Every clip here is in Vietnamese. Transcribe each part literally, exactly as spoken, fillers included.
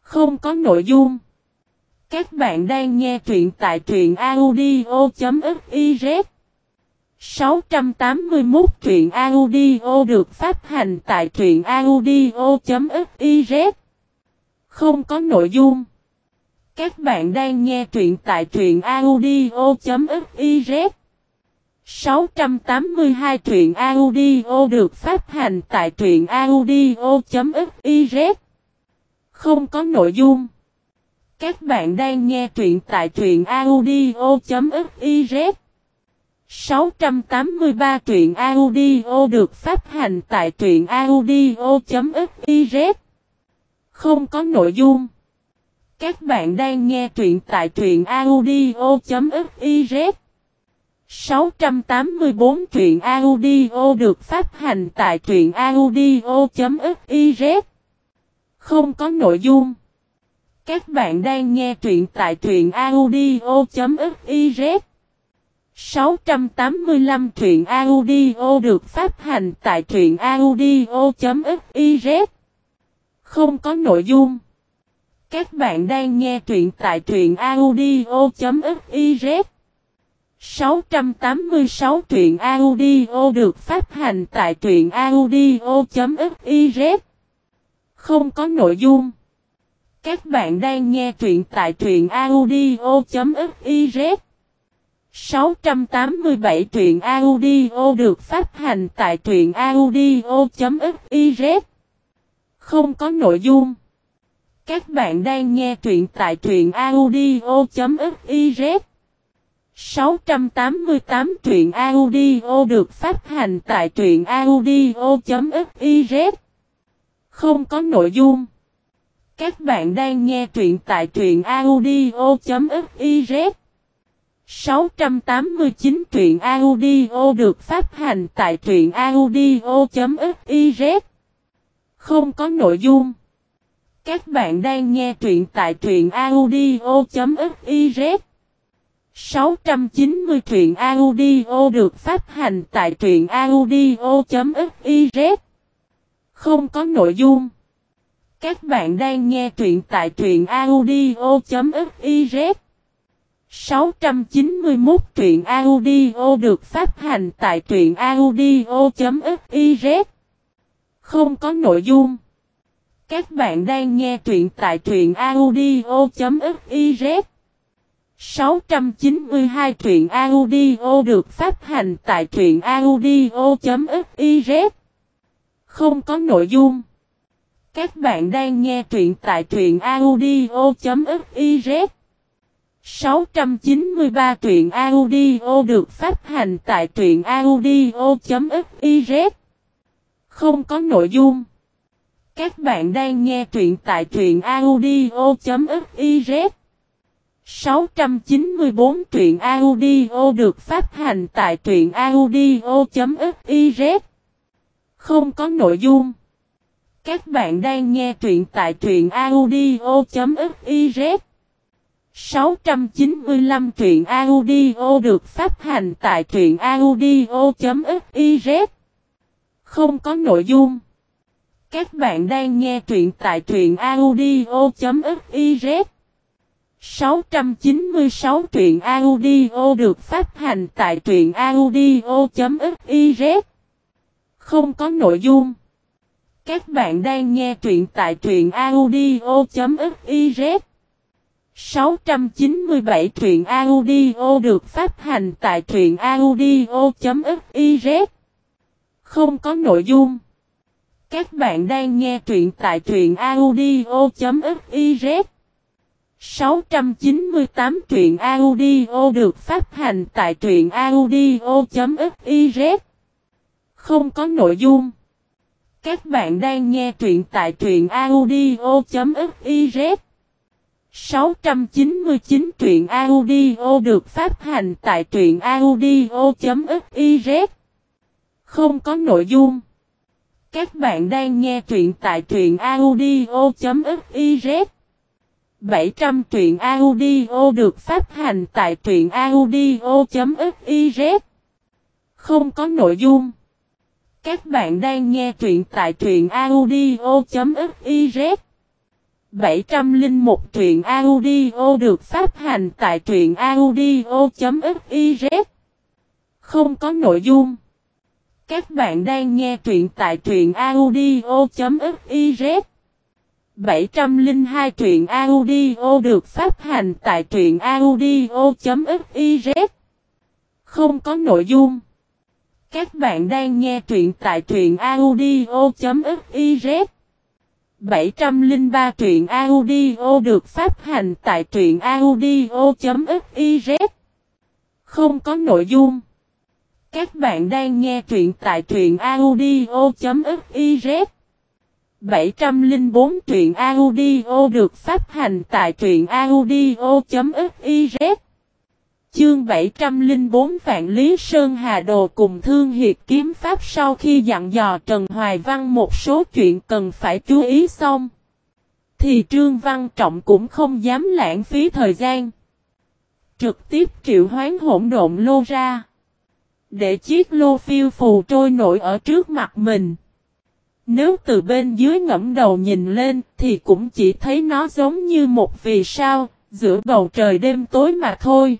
Không có nội dung. Các bạn đang nghe truyện tại truyện audio.fiz. sáu trăm tám mươi mốt truyện audio được phát hành tại truyện audio.fiz. Không có nội dung. Các bạn đang nghe truyện tại truyện audio.fiz. sáu trăm tám mươi hai truyện audio được phát hành tại truyện audio.fiz. Không có nội dung. Các bạn đang nghe truyện tại truyện audio.fiz. sáu trăm tám mươi ba truyện audio được phát hành tại truyện audio.fiz. Không có nội dung. Các bạn đang nghe truyện tại truyện audio.fiz. sáu trăm tám mươi bốn truyện audio được phát hành tại truyện audio.fiz. Không có nội dung. Các bạn đang nghe truyện tại truyện audio.fiz. sáu trăm tám mươi lăm truyện audio được phát hành tại truyện audio.fiz. Không có nội dung. Các bạn đang nghe truyện tại truyện audio.fiz. sáu trăm tám mươi sáu truyện audio được phát hành tại truyện audio.fiz. Không có nội dung. Các bạn đang nghe truyện tại truyện audio.fiz. sáu trăm tám mươi bảy truyện audio được phát hành tại truyện audio.fiz. Không có nội dung. Các bạn đang nghe truyện tại truyện audio.fiz. sáu trăm tám mươi tám truyện audio được phát hành tại truyện audio.fiz. Không có nội dung. Các bạn đang nghe truyện tại truyện audio.fiz. sáu trăm tám mươi chín truyện audio được phát hành tại truyện audio.fiz. Không có nội dung. Các bạn đang nghe truyện tại truyện audio.fiz. sáu trăm chín mươi truyện audio được phát hành tại truyện audio.fiz. Không có nội dung. Các bạn đang nghe truyện tại truyện audio.fiz. sáu trăm chín mươi mốt truyện audio được phát hành tại truyện audio.fiz. Không có nội dung. Các bạn đang nghe truyện tại truyện audio.fiz. sáu trăm chín mươi hai truyện audio được phát hành tại truyện audio.fiz. Không có nội dung. Các bạn đang nghe truyện tại truyện audio.fiz. sáu trăm chín mươi ba truyện audio được phát hành tại truyện audio.fiz. Không có nội dung. Các bạn đang nghe truyện tại truyện audio.fiz. sáu trăm chín mươi bốn truyện audio được phát hành tại truyện audio.fiz. Không có nội dung. Các bạn đang nghe truyện tại truyện audio.fiz. sáu trăm chín mươi lăm truyện audio được phát hành tại truyện audio.fiz. Không có nội dung. Các bạn đang nghe truyện tại truyện audio.fiz. sáu trăm chín mươi sáu truyện audio được phát hành tại truyện audio.fiz. Không có nội dung. Các bạn đang nghe truyện tại truyện audio.fiz. sáu trăm chín mươi bảy truyện audio được phát hành tại truyện audio.fiz. Không có nội dung. Các bạn đang nghe truyện tại truyện audio.fiz. sáu trăm chín mươi tám truyện audio được phát hành tại truyện audio.fiz. Không có nội dung. Các bạn đang nghe truyện tại truyện audio.fiz. sáu trăm chín mươi chín truyện audio được phát hành tại truyện audio.fiz. Không có nội dung. Các bạn đang nghe truyện tại truyện audio.fiz. bảy trăm truyện audio được phát hành tại truyện audio.fiz. Không có nội dung. Các bạn đang nghe truyện tại truyện audio.fiz. bảy trăm lẻ một truyện audio được phát hành tại truyện audio.fiz. Không có nội dung. Các bạn đang nghe truyện tại truyện audio.fiz. bảy trăm lẻ hai truyện audio được phát hành tại truyện audio.fiz. Không có nội dung. Các bạn đang nghe truyện tại truyện audio.fiz. bảy trăm lẻ ba truyện audio được phát hành tại truyện audio.fiz. Không có nội dung. Các bạn đang nghe truyện tại truyện audio.fiz. bảy trăm lẻ bốn truyện audio được phát hành tại truyện audio.fiz. Chương bảy trăm lẻ bốn Vạn Lý Sơn Hà Đồ cùng Thương Hiệt kiếm pháp. Sau khi dặn dò Trần Hoài Văn một số chuyện cần phải chú ý xong, thì Trương Văn Trọng cũng không dám lãng phí thời gian. Trực tiếp triệu hoán hỗn độn lô ra, để chiếc lô phiêu phù trôi nổi ở trước mặt mình. Nếu từ bên dưới ngẫm đầu nhìn lên thì cũng chỉ thấy nó giống như một vì sao giữa bầu trời đêm tối mà thôi.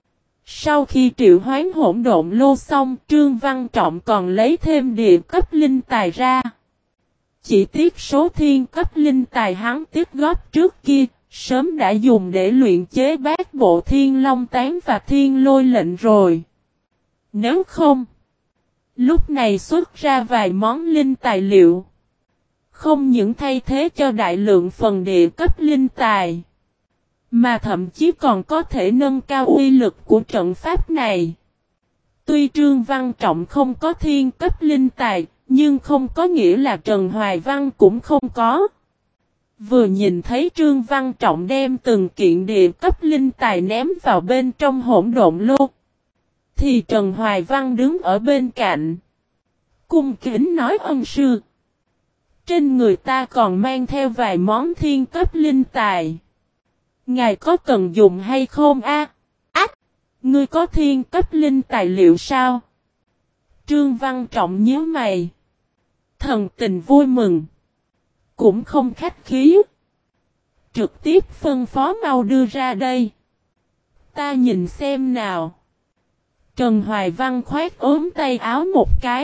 Sau khi triệu hoán hỗn độn lô xong, Trương Văn Trọng còn lấy thêm địa cấp linh tài ra. Chỉ tiếc số thiên cấp linh tài hắn tích góp trước kia, sớm đã dùng để luyện chế bát bộ thiên long tán và thiên lôi lệnh rồi. Nếu không, lúc này xuất ra vài món linh tài liệu, không những thay thế cho đại lượng phần địa cấp linh tài, mà thậm chí còn có thể nâng cao uy lực của trận pháp này. Tuy Trương Văn Trọng không có thiên cấp linh tài, nhưng không có nghĩa là Trần Hoài Văn cũng không có. Vừa nhìn thấy Trương Văn Trọng đem từng kiện địa cấp linh tài ném vào bên trong hỗn độn lô, thì Trần Hoài Văn đứng ở bên cạnh, cung kính nói: ân sư, trên người ta còn mang theo vài món thiên cấp linh tài. Ngài có cần dùng hay không a? Ách! Ngươi có thiên cấp linh tài liệu sao? Trương Văn Trọng nhíu mày, thần tình vui mừng, cũng không khách khí, trực tiếp phân phó mau đưa ra đây. Ta nhìn xem nào. Trần Hoài Văn khoát ốm tay áo một cái.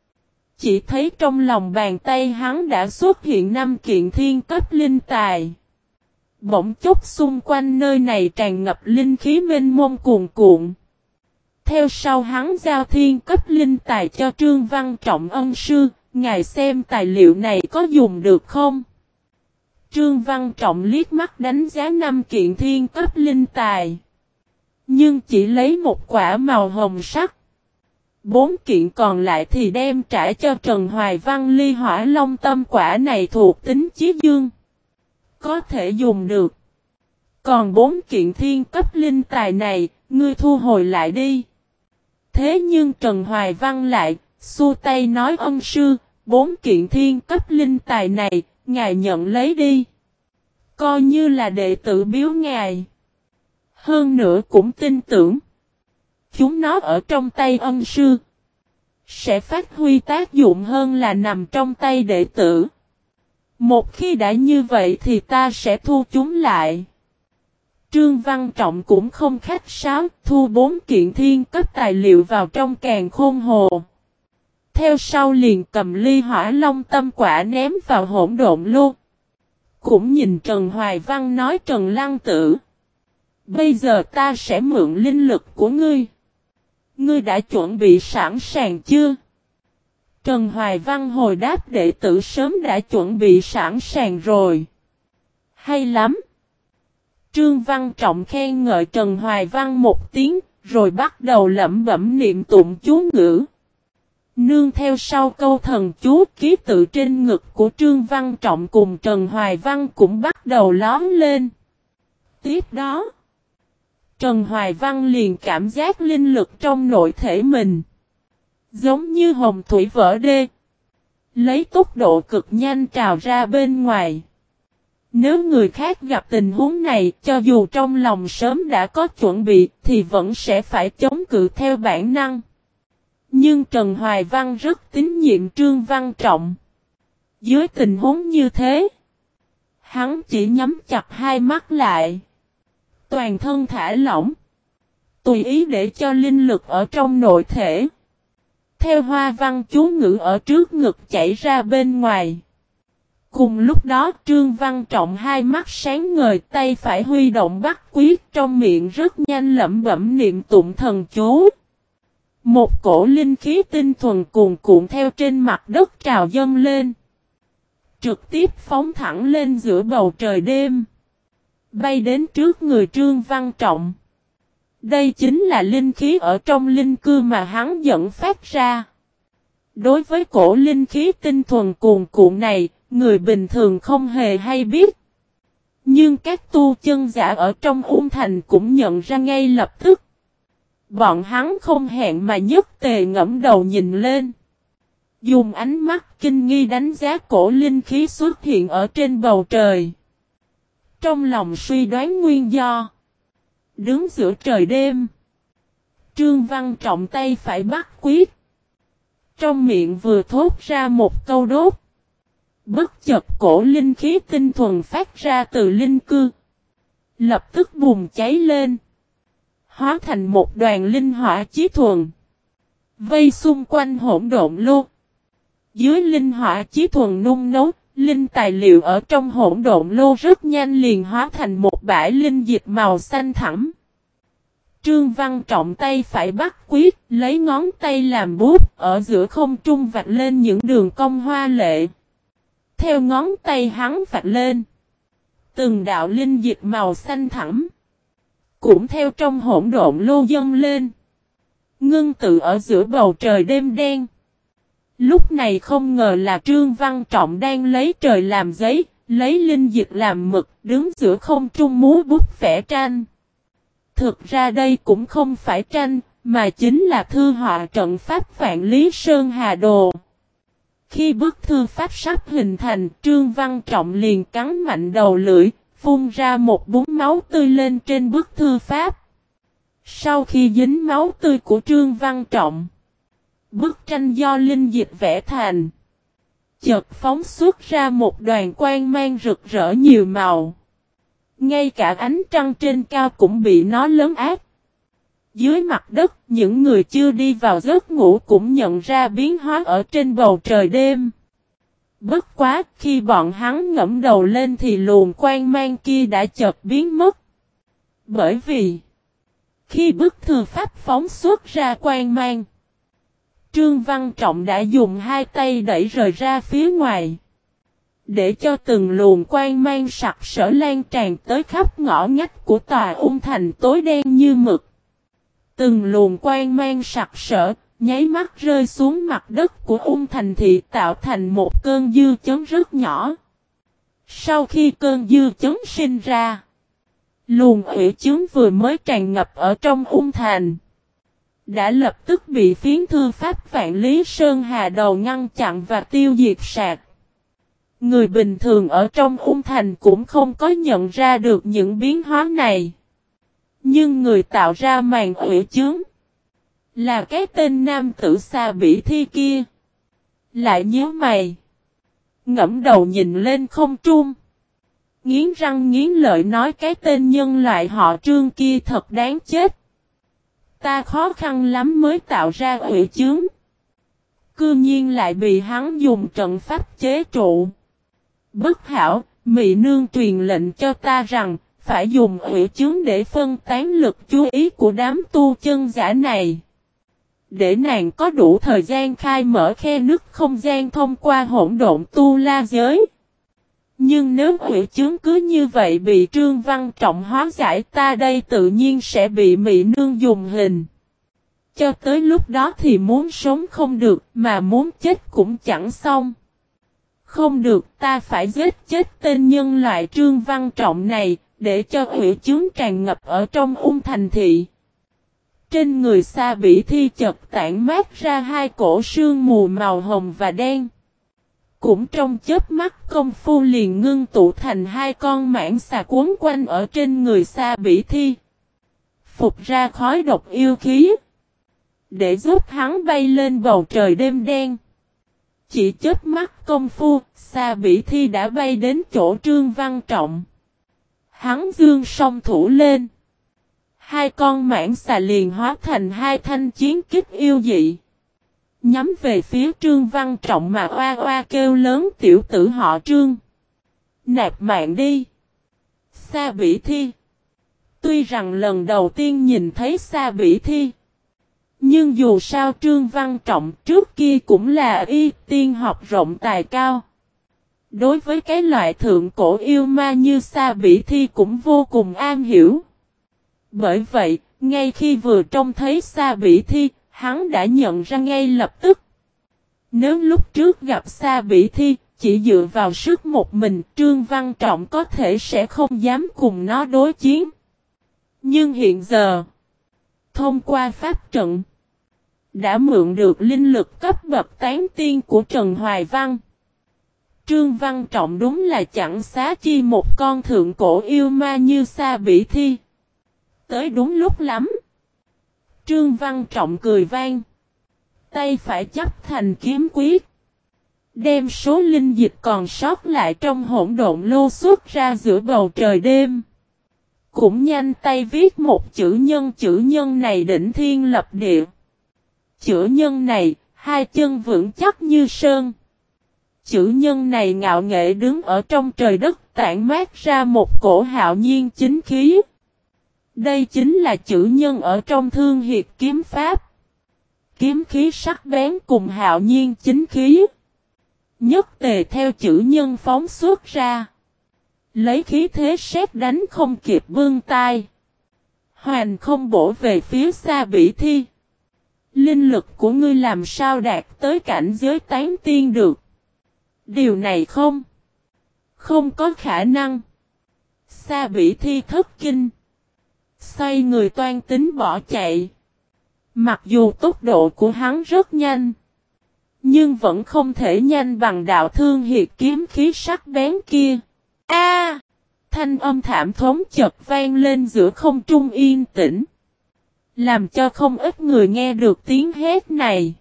Chỉ thấy trong lòng bàn tay hắn đã xuất hiện năm kiện thiên cấp linh tài. Bỗng chốc xung quanh nơi này tràn ngập linh khí mênh mông cuồn cuộn. Theo sau hắn giao thiên cấp linh tài cho Trương Văn Trọng: ân sư, ngài xem tài liệu này có dùng được không? Trương Văn Trọng liếc mắt đánh giá năm kiện thiên cấp linh tài, nhưng chỉ lấy một quả màu hồng sắc. Bốn kiện còn lại thì đem trả cho Trần Hoài Văn. Ly Hỏa Long Tâm quả này thuộc tính chí dương, có thể dùng được. Còn bốn kiện thiên cấp linh tài này, ngươi thu hồi lại đi. Thế nhưng Trần Hoài Văn lại xua tay nói: ân sư, bốn kiện thiên cấp linh tài này, ngài nhận lấy đi. Coi như là đệ tử biếu ngài. Hơn nữa cũng tin tưởng, chúng nó ở trong tay ân sư, sẽ phát huy tác dụng hơn là nằm trong tay đệ tử. Một khi đã như vậy thì ta sẽ thu chúng lại. Trương Văn Trọng cũng không khách sáo, thu bốn kiện thiên cấp tài liệu vào trong càn khôn hồ. Theo sau liền cầm Ly Hỏa Long Tâm quả ném vào hỗn độn lô. Cũng nhìn Trần Hoài Văn nói: Trần Lăng Tử, bây giờ ta sẽ mượn linh lực của ngươi. Ngươi đã chuẩn bị sẵn sàng chưa? Trần Hoài Văn hồi đáp: đệ tử sớm đã chuẩn bị sẵn sàng rồi. Hay lắm. Trương Văn Trọng khen ngợi Trần Hoài Văn một tiếng, rồi bắt đầu lẩm bẩm niệm tụng chú ngữ. Nương theo sau câu thần chú, ký tự trên ngực của Trương Văn Trọng cùng Trần Hoài Văn cũng bắt đầu lóm lên. Tiếp đó, Trần Hoài Văn liền cảm giác linh lực trong nội thể mình giống như hồng thủy vỡ đê, lấy tốc độ cực nhanh trào ra bên ngoài. Nếu người khác gặp tình huống này, cho dù trong lòng sớm đã có chuẩn bị, thì vẫn sẽ phải chống cự theo bản năng. Nhưng Trần Hoài Văn rất tín nhiệm Trương Văn Trọng. Dưới tình huống như thế, Hắn chỉ nhắm chặt hai mắt lại. Toàn thân thả lỏng. Tùy ý để cho linh lực ở trong nội thể. Theo hoa văn chú ngữ ở trước ngực chảy ra bên ngoài. Cùng lúc đó Trương Văn Trọng hai mắt sáng ngời, tay phải huy động bắt quyết, trong miệng rất nhanh lẩm bẩm niệm tụng thần chú. Một cổ linh khí tinh thuần cuồn cuộn theo trên mặt đất trào dâng lên. Trực tiếp phóng thẳng lên giữa bầu trời đêm. Bay đến trước người Trương Văn Trọng. Đây chính là linh khí ở trong linh cư mà hắn dẫn phát ra. Đối với cổ linh khí tinh thuần cuồn cuộn này, người bình thường không hề hay biết. Nhưng các tu chân giả ở trong Ung Thành cũng nhận ra ngay lập tức. Bọn hắn không hẹn mà nhất tề ngẫm đầu nhìn lên. Dùng ánh mắt kinh nghi đánh giá cổ linh khí xuất hiện ở trên bầu trời. Trong lòng suy đoán nguyên do. Đứng giữa trời đêm. Trương Văn Trọng tay phải bắt quyết. Trong miệng vừa thốt ra một câu đốt. Bất chợt cổ linh khí tinh thuần phát ra từ linh cư. Lập tức bùng cháy lên. Hóa thành một đoàn linh hỏa chí thuần. Vây xung quanh hỗn độn lô. Dưới linh hỏa chí thuần nung nấu, linh tài liệu ở trong hỗn độn lô rất nhanh liền hóa thành một bãi linh dịch màu xanh thẳm. Trương Văn Trọng tay phải bắt quyết, lấy ngón tay làm bút, ở giữa không trung vạch lên những đường cong hoa lệ. Theo ngón tay hắn vạch lên, từng đạo linh dịch màu xanh thẳm cũng theo trong hỗn độn lô dâng lên. Ngưng tự ở giữa bầu trời đêm đen. Lúc này không ngờ là Trương Văn Trọng đang lấy trời làm giấy, lấy linh dịch làm mực, đứng giữa không trung múa bút vẽ tranh. Thực ra đây cũng không phải tranh, mà chính là thư họa trận pháp Vạn Lý Sơn Hà Đồ. Khi bức thư pháp sắp hình thành, Trương Văn Trọng liền cắn mạnh đầu lưỡi, phun ra một búng máu tươi lên trên bức thư pháp. Sau khi dính máu tươi của Trương Văn Trọng, bức tranh do linh dịch vẽ thành, chợt phóng xuất ra một đoàn quang mang rực rỡ nhiều màu. Ngay cả ánh trăng trên cao cũng bị nó lấn át. Dưới mặt đất, những người chưa đi vào giấc ngủ cũng nhận ra biến hóa ở trên bầu trời đêm. Bất quá, khi bọn hắn ngẫm đầu lên thì luồng quang mang kia đã chợt biến mất. Bởi vì, khi bức thư pháp phóng xuất ra quang mang, Trương Văn Trọng đã dùng hai tay đẩy rời ra phía ngoài. Để cho từng luồng quang mang sặc sỡ lan tràn tới khắp ngõ ngách của tòa Ung Thành tối đen như mực. Từng luồng quang mang sặc sỡ, nháy mắt rơi xuống mặt đất của Ung Thành thị tạo thành một cơn dư chấn rất nhỏ. Sau khi cơn dư chấn sinh ra, luồng ủy chướng vừa mới tràn ngập ở trong Ung Thành, đã lập tức bị phiến thư pháp Vạn Lý Sơn Hà Đầu ngăn chặn và tiêu diệt sạch. Người bình thường ở trong Ung Thành cũng không có nhận ra được những biến hóa này. Nhưng người tạo ra màn ủy chướng là cái tên nam tử Sa Bỉ Thi kia. Lại nhíu mày, ngẫm đầu nhìn lên không trung, nghiến răng nghiến lợi nói cái tên nhân loại họ Trương kia thật đáng chết. Ta khó khăn lắm mới tạo ra ủy chướng, cư nhiên lại bị hắn dùng trận pháp chế trụ. Bất hảo, Mị Nương truyền lệnh cho ta rằng, phải dùng ủy chướng để phân tán lực chú ý của đám tu chân giả này. Để nàng có đủ thời gian khai mở khe nứt không gian thông qua hỗn độn tu la giới. Nhưng nếu ủy chướng cứ như vậy bị Trương Văn Trọng hóa giải, ta đây tự nhiên sẽ bị Mị Nương dùng hình. Cho tới lúc đó thì muốn sống không được, mà muốn chết cũng chẳng xong. Không được, ta phải giết chết tên nhân loại Trương Văn Trọng này, để cho ủy chướng tràn ngập ở trong Ung Thành thị. Trên người Sa Bỉ Thi chợt tản mát ra hai cổ sương mù màu hồng và đen. Cũng trong chớp mắt công phu liền ngưng tụ thành hai con mãng xà cuốn quanh ở trên người Sa Bỉ Thi. Phục ra khói độc yêu khí, để giúp hắn bay lên bầu trời đêm đen. Chỉ chớp mắt công phu, Sa Bỉ Thi đã bay đến chỗ Trương Văn Trọng. Hắn giương song thủ lên. Hai con mãng xà liền hóa thành hai thanh chiến kích yêu dị. Nhắm về phía Trương Văn Trọng mà oa oa kêu lớn tiểu tử họ Trương. Nạp mạng đi. Sa Bỉ Thi. Tuy rằng lần đầu tiên nhìn thấy Sa Bỉ Thi. Nhưng dù sao Trương Văn Trọng trước kia cũng là y tiên học rộng tài cao. Đối với cái loại thượng cổ yêu ma như Sa Bỉ Thi cũng vô cùng am hiểu. Bởi vậy, ngay khi vừa trông thấy Sa Bỉ Thi, hắn đã nhận ra ngay lập tức. Nếu lúc trước gặp Sa Bỉ Thi, chỉ dựa vào sức một mình, Trương Văn Trọng có thể sẽ không dám cùng nó đối chiến. Nhưng hiện giờ, thông qua pháp trận, đã mượn được linh lực cấp bậc tán tiên của Trần Hoài Văn. Trương Văn Trọng đúng là chẳng xá chi một con thượng cổ yêu ma như Sa Bỉ Thi. Tới đúng lúc lắm. Trương Văn Trọng cười vang. Tay phải chắp thành kiếm quyết. Đem số linh dịch còn sót lại trong hỗn độn lô xuất ra giữa bầu trời đêm. Cũng nhanh tay viết một chữ nhân, chữ nhân này đỉnh thiên lập địa. Chữ nhân này, hai chân vững chắc như sơn. Chữ nhân này ngạo nghệ đứng ở trong trời đất tản mát ra một cổ hạo nhiên chính khí. Đây chính là chữ nhân ở trong Thương Hiệt kiếm pháp. Kiếm khí sắc bén cùng hạo nhiên chính khí. Nhất tề theo chữ nhân phóng xuất ra. Lấy khí thế sét đánh không kịp bưng tay. Hoàn không bổ về phía Sa Bỉ Thi. Linh lực của ngươi làm sao đạt tới cảnh giới tán tiên được? Điều này không. Không có khả năng. Sa Bỉ Thi thất kinh. Xoay người toan tính bỏ chạy. Mặc dù tốc độ của hắn rất nhanh. Nhưng vẫn không thể nhanh bằng đạo Thương Hiệt kiếm khí sắc bén kia. A! Thanh âm thảm thống chợt vang lên giữa không trung yên tĩnh. Làm cho không ít người nghe được tiếng hét này.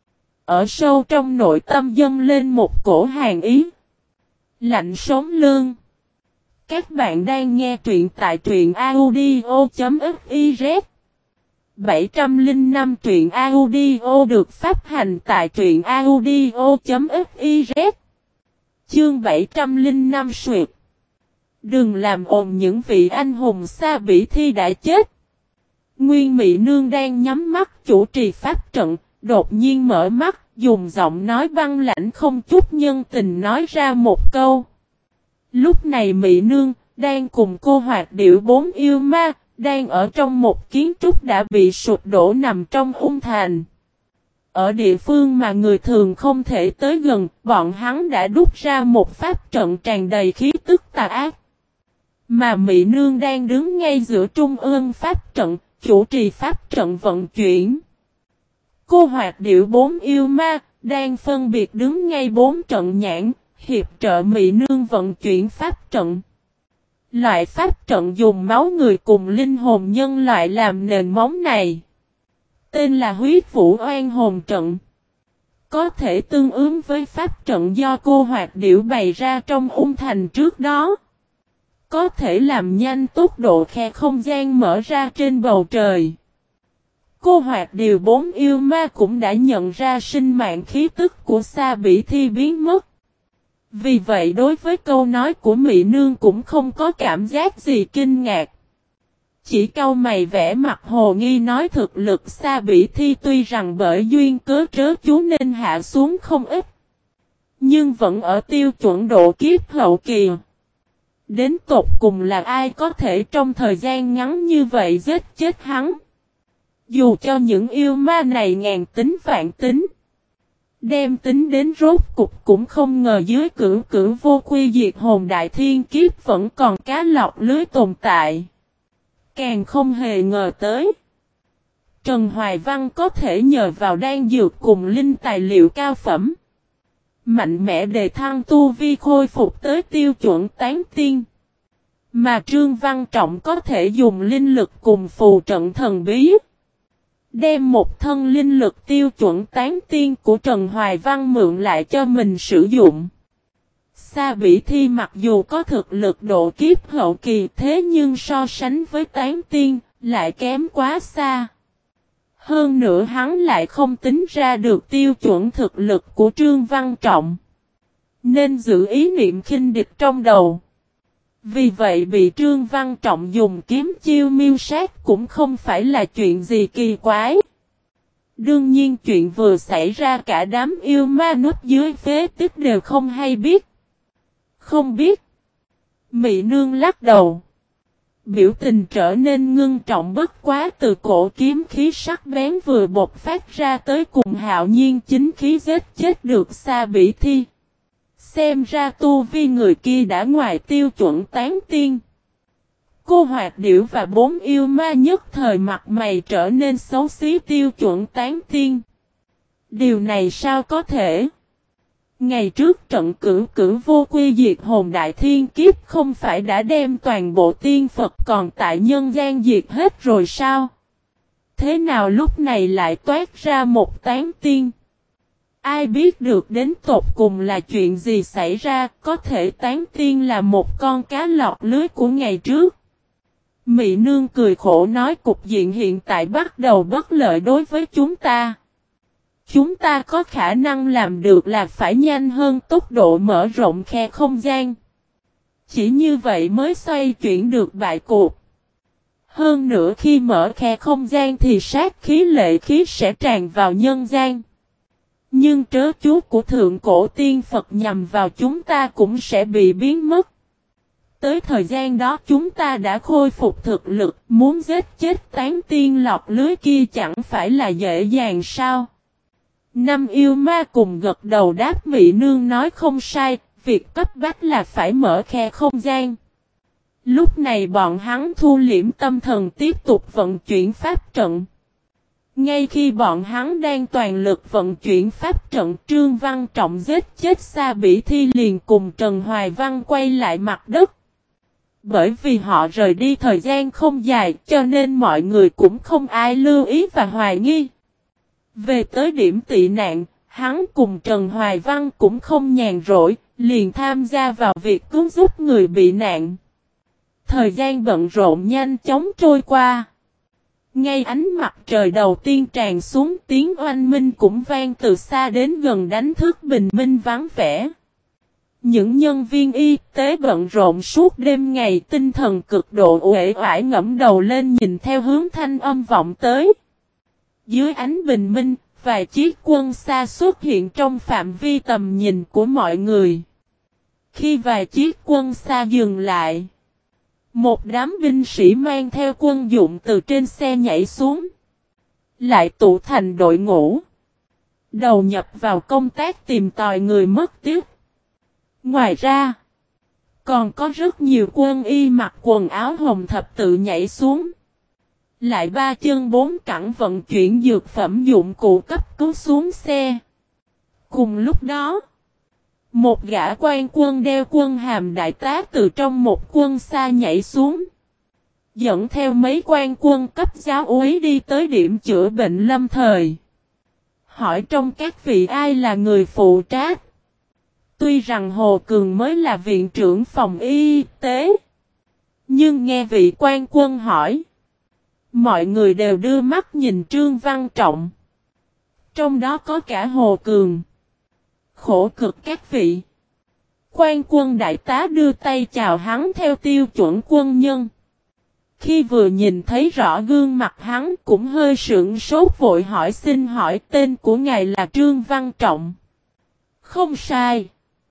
Ở sâu trong nội tâm dâng lên một cổ hàn ý. Lạnh sống lưng. Các bạn đang nghe truyện tại truyện audio.fiz. bảy trăm lẻ năm truyện audio được phát hành tại truyện audio.fiz. Chương bảy trăm lẻ năm Suyệt. Đừng làm ồn, những vị anh hùng Sa Bỉ Thi đã chết. Nguyên Mị Nương đang nhắm mắt chủ trì pháp trận, đột nhiên mở mắt, dùng giọng nói băng lãnh không chút nhân tình nói ra một câu. Lúc này Mị Nương đang cùng cô Hoạt Điểu bốn yêu ma, đang ở trong một kiến trúc đã bị sụp đổ nằm trong ung thành. Ở địa phương mà người thường không thể tới gần, bọn hắn đã đúc ra một pháp trận tràn đầy khí tức tà ác. Mà Mị Nương đang đứng ngay giữa trung ương pháp trận, chủ trì pháp trận vận chuyển. Cô Hoạt Điểu bốn yêu ma, đang phân biệt đứng ngay bốn trận nhãn, hiệp trợ Mị Nương vận chuyển pháp trận. Loại pháp trận dùng máu người cùng linh hồn nhân loại làm nền móng này. Tên là Huyết Vũ Oan Hồn Trận. Có thể tương ứng với pháp trận do cô Hoạt Điểu bày ra trong ung thành trước đó. Có thể làm nhanh tốc độ khe không gian mở ra trên bầu trời. Cô Hoạt Điểu bốn yêu ma cũng đã nhận ra sinh mạng khí tức của Sa Bỉ Thi biến mất. Vì vậy đối với câu nói của Mị Nương cũng không có cảm giác gì kinh ngạc. Chỉ cau mày vẽ mặt hồ nghi nói thực lực Sa Bỉ Thi tuy rằng bởi duyên cớ trớ chú nên hạ xuống không ít. Nhưng vẫn ở tiêu chuẩn độ kiếp hậu kỳ. Đến tột cùng là ai có thể trong thời gian ngắn như vậy giết chết hắn. Dù cho những yêu ma này ngàn tính vạn tính. Đem tính đến rốt cục cũng không ngờ dưới cửu cửu vô quy diệt hồn đại thiên kiếp vẫn còn cá lọc lưới tồn tại. Càng không hề ngờ tới. Trần Hoài Văn có thể nhờ vào đan dược cùng linh tài liệu cao phẩm. Mạnh mẽ đề thăng tu vi khôi phục tới tiêu chuẩn tán tiên. Mà Trương Văn Trọng có thể dùng linh lực cùng phù trận thần bí. Đem một thân linh lực tiêu chuẩn tán tiên của Trần Hoài Văn mượn lại cho mình sử dụng. Sa Bỉ Thi mặc dù có thực lực độ kiếp hậu kỳ thế nhưng so sánh với tán tiên, lại kém quá xa. Hơn nữa hắn lại không tính ra được tiêu chuẩn thực lực của Trương Văn Trọng. Nên giữ ý niệm khinh địch trong đầu. Vì vậy bị Trương Văn Trọng dùng kiếm chiêu miêu sát cũng không phải là chuyện gì kỳ quái. Đương nhiên chuyện vừa xảy ra cả đám yêu ma núp dưới phế tích đều không hay biết. Không biết. Mị nương lắc đầu. Biểu tình trở nên ngưng trọng bất quá từ cổ kiếm khí sắc bén vừa bộc phát ra tới cùng hạo nhiên chính khí giết chết được Sa Bỉ Thi. Xem ra tu vi người kia đã ngoài tiêu chuẩn tán tiên. Cô Hoạt Điểu và bốn yêu ma nhất thời mặt mày trở nên xấu xí tiêu chuẩn tán tiên. Điều này sao có thể? Ngày trước trận cửu cửu vô quy diệt hồn đại thiên kiếp không phải đã đem toàn bộ tiên Phật còn tại nhân gian diệt hết rồi sao? Thế nào lúc này lại toát ra một tán tiên? Ai biết được đến tột cùng là chuyện gì xảy ra, có thể tán tiên là một con cá lọt lưới của ngày trước. Mị nương cười khổ nói cục diện hiện tại bắt đầu bất lợi đối với chúng ta. Chúng ta có khả năng làm được là phải nhanh hơn tốc độ mở rộng khe không gian. Chỉ như vậy mới xoay chuyển được bại cuộc. Hơn nữa khi mở khe không gian thì sát khí lệ khí sẽ tràn vào nhân gian. Nhưng trớ chú của thượng cổ tiên Phật nhằm vào chúng ta cũng sẽ bị biến mất. Tới thời gian đó chúng ta đã khôi phục thực lực, muốn giết chết tán tiên lọt lưới kia chẳng phải là dễ dàng sao? Năm yêu ma cùng gật đầu đáp Mị nương nói không sai, việc cấp bách là phải mở khe không gian. Lúc này bọn hắn thu liễm tâm thần tiếp tục vận chuyển pháp trận. Ngay khi bọn hắn đang toàn lực vận chuyển pháp trận, Trương Văn Trọng giết chết Sa Bỉ Thi liền cùng Trần Hoài Văn quay lại mặt đất. Bởi vì họ rời đi thời gian không dài cho nên mọi người cũng không ai lưu ý và hoài nghi. Về tới điểm tị nạn, hắn cùng Trần Hoài Văn cũng không nhàn rỗi, liền tham gia vào việc cứu giúp người bị nạn. Thời gian bận rộn nhanh chóng trôi qua. Ngay ánh mặt trời đầu tiên tràn xuống, tiếng oanh minh cũng vang từ xa đến gần đánh thức bình minh vắng vẻ. Những nhân viên y tế bận rộn suốt đêm ngày, tinh thần cực độ uể oải ngẫm đầu lên nhìn theo hướng thanh âm vọng tới. Dưới ánh bình minh, vài chiếc quân xa xuất hiện trong phạm vi tầm nhìn của mọi người. Khi vài chiếc quân xa dừng lại, một đám binh sĩ mang theo quân dụng từ trên xe nhảy xuống, lại tụ thành đội ngũ, đầu nhập vào công tác tìm tòi người mất tích. Ngoài ra, còn có rất nhiều quân y mặc quần áo hồng thập tự nhảy xuống. Lại ba chân bốn cẳng vận chuyển dược phẩm dụng cụ cấp cứu xuống xe. Cùng lúc đó, một gã quan quân đeo quân hàm đại tá từ trong một quân xa nhảy xuống, dẫn theo mấy quan quân cấp giáo úy đi tới điểm chữa bệnh lâm thời. Hỏi trong các vị ai là người phụ trách? Tuy rằng Hồ Cường mới là viện trưởng phòng y tế, nhưng nghe vị quan quân hỏi, mọi người đều đưa mắt nhìn Trương Văn Trọng. Trong đó có cả Hồ Cường. Khổ cực các vị. Quan quân đại tá đưa tay chào hắn theo tiêu chuẩn quân nhân. Khi vừa nhìn thấy rõ gương mặt hắn cũng hơi sững sốt vội hỏi xin hỏi tên của ngài là Trương Văn Trọng. Không sai.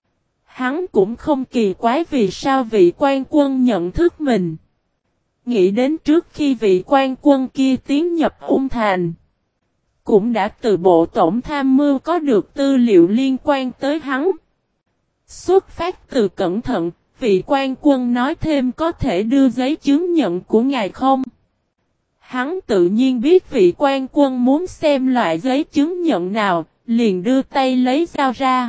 Hắn cũng không kỳ quái vì sao vị quan quân nhận thức mình. Nghĩ đến trước khi vị quan quân kia tiến nhập Ung Thành, cũng đã từ bộ tổng tham mưu có được tư liệu liên quan tới hắn. Xuất phát từ cẩn thận, vị quan quân nói thêm có thể đưa giấy chứng nhận của ngài không? Hắn tự nhiên biết vị quan quân muốn xem loại giấy chứng nhận nào, liền đưa tay lấy dao ra.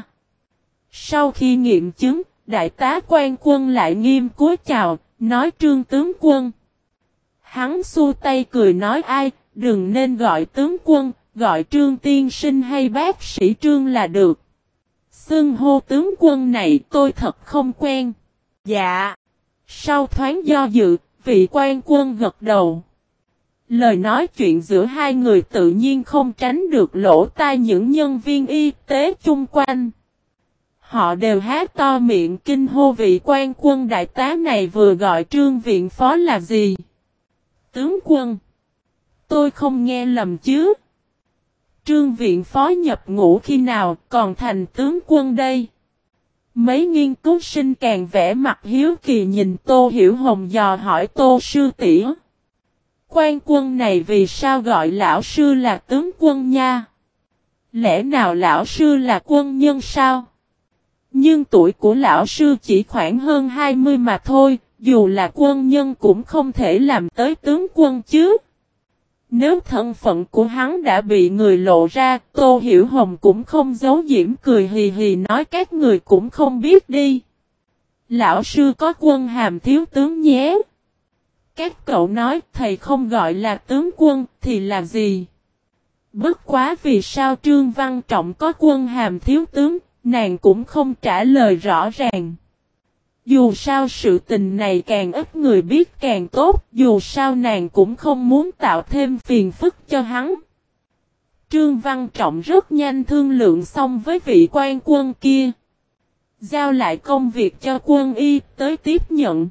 Sau khi nghiệm chứng, đại tá quan quân lại nghiêm cúi chào, nói Trương tướng quân. Hắn xua tay cười nói ai, đừng nên gọi tướng quân, gọi Trương tiên sinh hay bác sĩ Trương là được. Xưng hô tướng quân này tôi thật không quen. Dạ. Sau thoáng do dự, vị quan quân gật đầu. Lời nói chuyện giữa hai người tự nhiên không tránh được lỗ tai những nhân viên y tế chung quanh. Họ đều há to miệng kinh hô vị quan quân đại tá này vừa gọi Trương viện phó là gì? Tướng quân. Tôi không nghe lầm chứ. Trương viện phó nhập ngũ khi nào còn thành tướng quân đây? Mấy nghiên cứu sinh càng vẽ mặt hiếu kỳ nhìn Tô Hiểu Hồng dò hỏi Tô sư tỷ. Quan quân này vì sao gọi lão sư là tướng quân nha? Lẽ nào lão sư là quân nhân sao? Nhưng tuổi của lão sư chỉ khoảng hơn hai mươi mà thôi, dù là quân nhân cũng không thể làm tới tướng quân chứ. Nếu thân phận của hắn đã bị người lộ ra, Tô Hiểu Hồng cũng không giấu giễm cười hì hì nói các người cũng không biết đi. Lão sư có quân hàm thiếu tướng nhé. Các cậu nói thầy không gọi là tướng quân thì là gì? Bất quá vì sao Trương Văn Trọng có quân hàm thiếu tướng, nàng cũng không trả lời rõ ràng. Dù sao sự tình này càng ít người biết càng tốt, dù sao nàng cũng không muốn tạo thêm phiền phức cho hắn. Trương Văn Trọng rất nhanh thương lượng xong với vị quan quân kia. Giao lại công việc cho quân y tới tiếp nhận.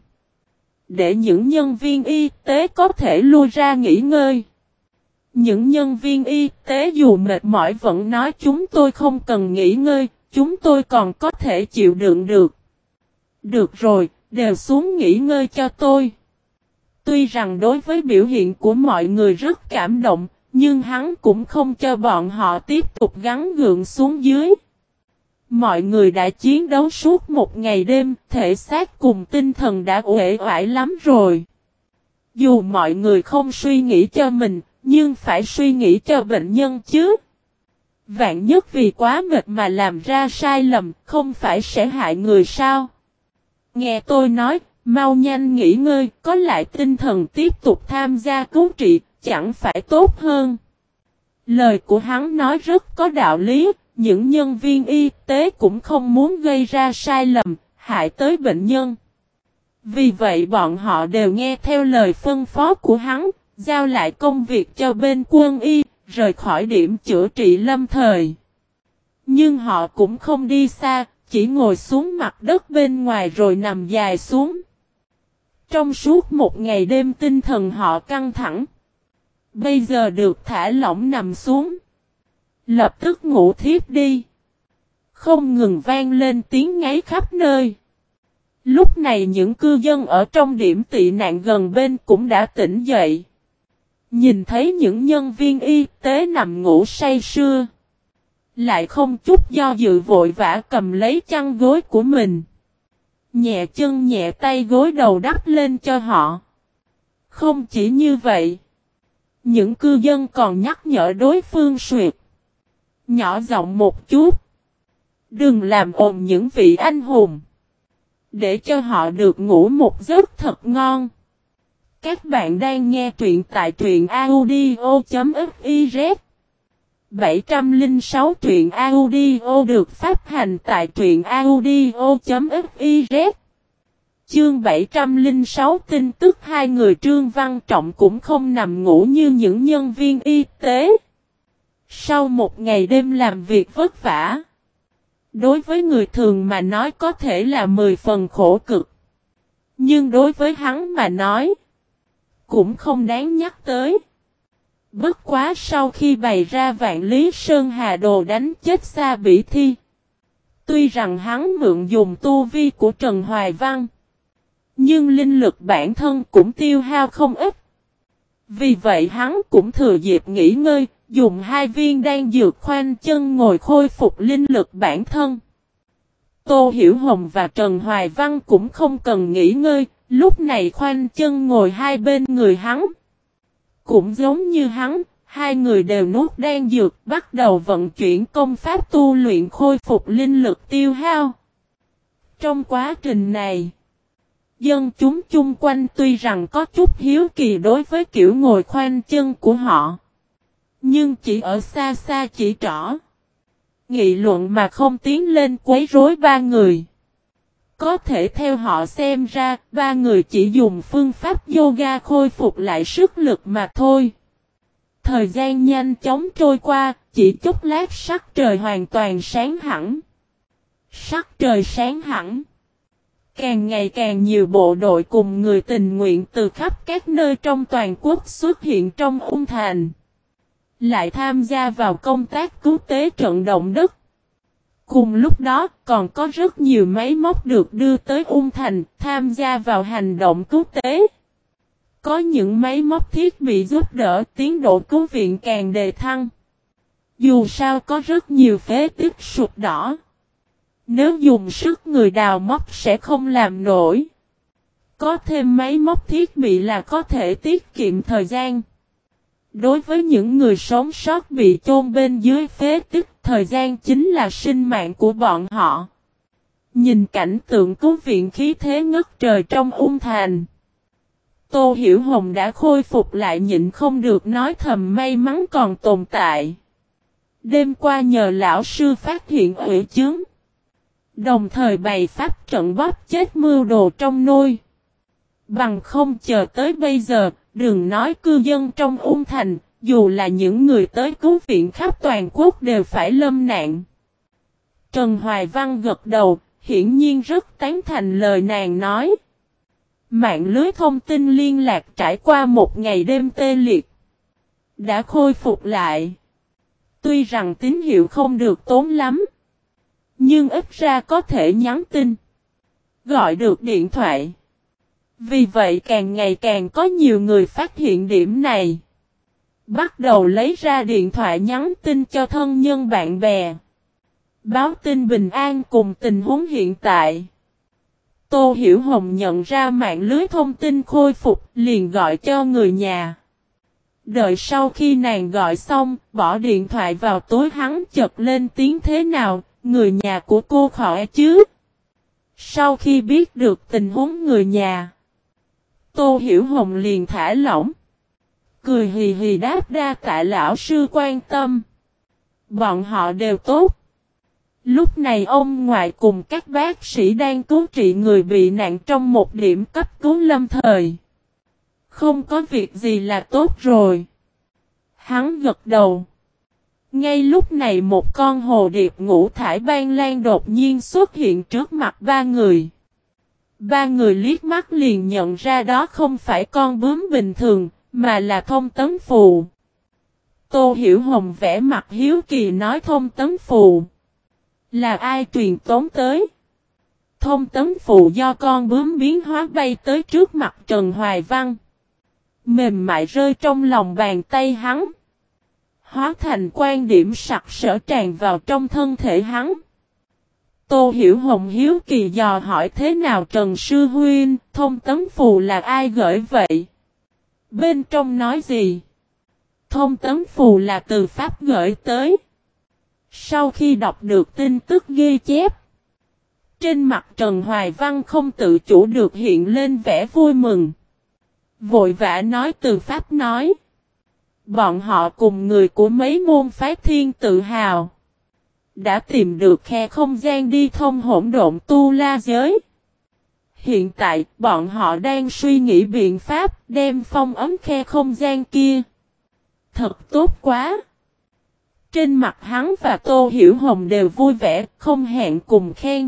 Để những nhân viên y tế có thể lui ra nghỉ ngơi. Những nhân viên y tế dù mệt mỏi vẫn nói chúng tôi không cần nghỉ ngơi, chúng tôi còn có thể chịu đựng được. Được rồi, đều xuống nghỉ ngơi cho tôi. Tuy rằng đối với biểu hiện của mọi người rất cảm động, nhưng hắn cũng không cho bọn họ tiếp tục gắn gượng xuống dưới. Mọi người đã chiến đấu suốt một ngày đêm, thể xác cùng tinh thần đã uể oải lắm rồi. Dù mọi người không suy nghĩ cho mình, nhưng phải suy nghĩ cho bệnh nhân chứ. Vạn nhất vì quá mệt mà làm ra sai lầm, không phải sẽ hại người sao? Nghe tôi nói, mau nhanh nghỉ ngơi, có lại tinh thần tiếp tục tham gia cứu trị, chẳng phải tốt hơn. Lời của hắn nói rất có đạo lý, những nhân viên y tế cũng không muốn gây ra sai lầm, hại tới bệnh nhân. Vì vậy bọn họ đều nghe theo lời phân phó của hắn, giao lại công việc cho bên quân y, rời khỏi điểm chữa trị lâm thời. Nhưng họ cũng không đi xa, chỉ ngồi xuống mặt đất bên ngoài rồi nằm dài xuống. Trong suốt một ngày đêm tinh thần họ căng thẳng. Bây giờ được thả lỏng nằm xuống. Lập tức ngủ thiếp đi. Không ngừng vang lên tiếng ngáy khắp nơi. Lúc này những cư dân ở trong điểm tị nạn gần bên cũng đã tỉnh dậy. Nhìn thấy những nhân viên y tế nằm ngủ say sưa. Lại không chút do dự vội vã cầm lấy chăn gối của mình. Nhẹ chân nhẹ tay gối đầu đắp lên cho họ. Không chỉ như vậy. Những cư dân còn nhắc nhở đối phương suyệt. Nhỏ giọng một chút. Đừng làm ồn những vị anh hùng. Để cho họ được ngủ một giấc thật ngon. Các bạn đang nghe truyện tại truyện audio.fiz. bảy trăm lẻ sáu truyện audio được phát hành tại truyện audio.fiz. Chương bảy trăm lẻ sáu tin tức hai người Trương Văn Trọng cũng không nằm ngủ như những nhân viên y tế. Sau một ngày đêm làm việc vất vả. Đối với người thường mà nói có thể là mười phần khổ cực. Nhưng đối với hắn mà nói, cũng không đáng nhắc tới. Bất quá sau khi bày ra vạn lý sơn hà đồ đánh chết Sa Bỉ Thi. Tuy rằng hắn mượn dùng tu vi của Trần Hoài Văn. Nhưng linh lực bản thân cũng tiêu hao không ít. Vì vậy hắn cũng thừa dịp nghỉ ngơi, dùng hai viên đan dược khoanh chân ngồi khôi phục linh lực bản thân. Tô Hiểu Hồng và Trần Hoài Văn cũng không cần nghỉ ngơi, lúc này khoanh chân ngồi hai bên người hắn. Cũng giống như hắn, hai người đều nuốt đan dược, bắt đầu vận chuyển công pháp tu luyện khôi phục linh lực tiêu hao. Trong quá trình này, Dân chúng chung quanh tuy rằng có chút hiếu kỳ đối với kiểu ngồi khoanh chân của họ, nhưng chỉ ở xa xa chỉ trỏ, nghị luận mà không tiến lên quấy rối ba người. Có thể theo họ xem ra, ba người chỉ dùng phương pháp yoga khôi phục lại sức lực mà thôi. Thời gian nhanh chóng trôi qua, chỉ chút lát sắc trời hoàn toàn sáng hẳn. Sắc trời sáng hẳn. Càng ngày càng nhiều bộ đội cùng người tình nguyện từ khắp các nơi trong toàn quốc xuất hiện trong Ung Thành. Lại tham gia vào công tác cứu tế trận động đất. Cùng lúc đó còn có rất nhiều máy móc được đưa tới Ung Thành tham gia vào hành động cứu tế. Có những máy móc thiết bị giúp đỡ tiến độ cứu viện càng đề thăng. Dù sao có rất nhiều phế tích sụp đổ. Nếu dùng sức người đào móc sẽ không làm nổi. Có thêm máy móc thiết bị là có thể tiết kiệm thời gian. Đối với những người sống sót bị chôn bên dưới phế tích, thời gian chính là sinh mạng của bọn họ. Nhìn cảnh tượng cứu viện khí thế ngất trời trong Ung Thành. Tô Hiểu Hồng đã khôi phục lại nhịn không được nói thầm may mắn còn tồn tại. Đêm qua nhờ lão sư phát hiện ủy chứng. Đồng thời bày pháp trận bóp chết mưu đồ trong nôi. Bằng không chờ tới bây giờ, đừng nói cư dân trong Ung Thành, dù là những người tới cứu viện khắp toàn quốc đều phải lâm nạn. Trần Hoài Văn gật đầu, hiển nhiên rất tán thành lời nàng nói. Mạng lưới thông tin liên lạc trải qua một ngày đêm tê liệt. Đã khôi phục lại. Tuy rằng tín hiệu không được tốn lắm. Nhưng ít ra có thể nhắn tin. Gọi được điện thoại. Vì vậy càng ngày càng có nhiều người phát hiện điểm này. Bắt đầu lấy ra điện thoại nhắn tin cho thân nhân bạn bè. Báo tin bình an cùng tình huống hiện tại. Tô Hiểu Hồng nhận ra mạng lưới thông tin khôi phục liền gọi cho người nhà. Đợi sau khi nàng gọi xong, bỏ điện thoại vào tối hắn chợt lên tiếng thế nào, người nhà của cô khỏe chứ? Sau khi biết được tình huống người nhà, Tô Hiểu Hồng liền thả lỏng. Cười hì hì đáp đa tạ lão sư quan tâm. Bọn họ đều tốt. Lúc này ông ngoại cùng các bác sĩ đang cứu trị người bị nạn trong một điểm cấp cứu lâm thời. Không có việc gì là tốt rồi. Hắn gật đầu. Ngay lúc này một con hồ điệp ngũ thải ban lan đột nhiên xuất hiện trước mặt ba người. Ba người liếc mắt liền nhận ra đó không phải con bướm bình thường, mà là Thông Tấn Phù. Tô Hiểu Hồng vẽ mặt hiếu kỳ nói Thông Tấn Phù. Là ai truyền tống tới? Thông Tấn Phù do con bướm biến hóa bay tới trước mặt Trần Hoài Văn. Mềm mại rơi trong lòng bàn tay hắn. Hóa thành quan điểm sặc sỡ tràn vào trong thân thể hắn. Tô Hiểu Hồng hiếu kỳ dò hỏi thế nào Trần Sư Huynh, Thông Tấn Phù là ai gửi vậy? Bên trong nói gì? Thông Tấn Phù là từ Pháp gửi tới. Sau khi đọc được tin tức ghi chép, trên mặt Trần Hoài Văn không tự chủ được hiện lên vẻ vui mừng. Vội vã nói từ Pháp nói. Bọn họ cùng người của mấy môn phái thiên tự hào. Đã tìm được khe không gian đi thông hỗn độn tu la giới. Hiện tại bọn họ đang suy nghĩ biện pháp đem phong ấm khe không gian kia. Thật tốt quá. Trên mặt hắn và Tô Hiểu Hồng đều vui vẻ không hẹn cùng khen.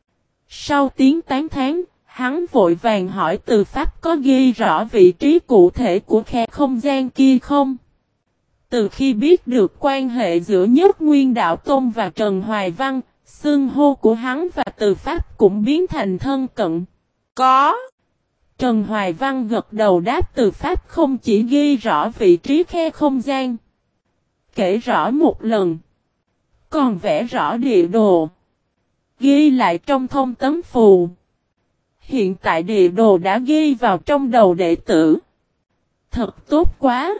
Sau tiếng tán thán, hắn vội vàng hỏi từ Pháp có ghi rõ vị trí cụ thể của khe không gian kia không? Từ khi biết được quan hệ giữa Nhất Nguyên Đạo Tôn và Trần Hoài Văn, xưng hô của hắn và từ Pháp cũng biến thành thân cận. Có. Trần Hoài Văn gật đầu đáp từ Pháp không chỉ ghi rõ vị trí khe không gian, kể rõ một lần, còn vẽ rõ địa đồ, ghi lại trong Thông Tấn Phù. Hiện tại địa đồ đã ghi vào trong đầu đệ tử. Thật tốt quá.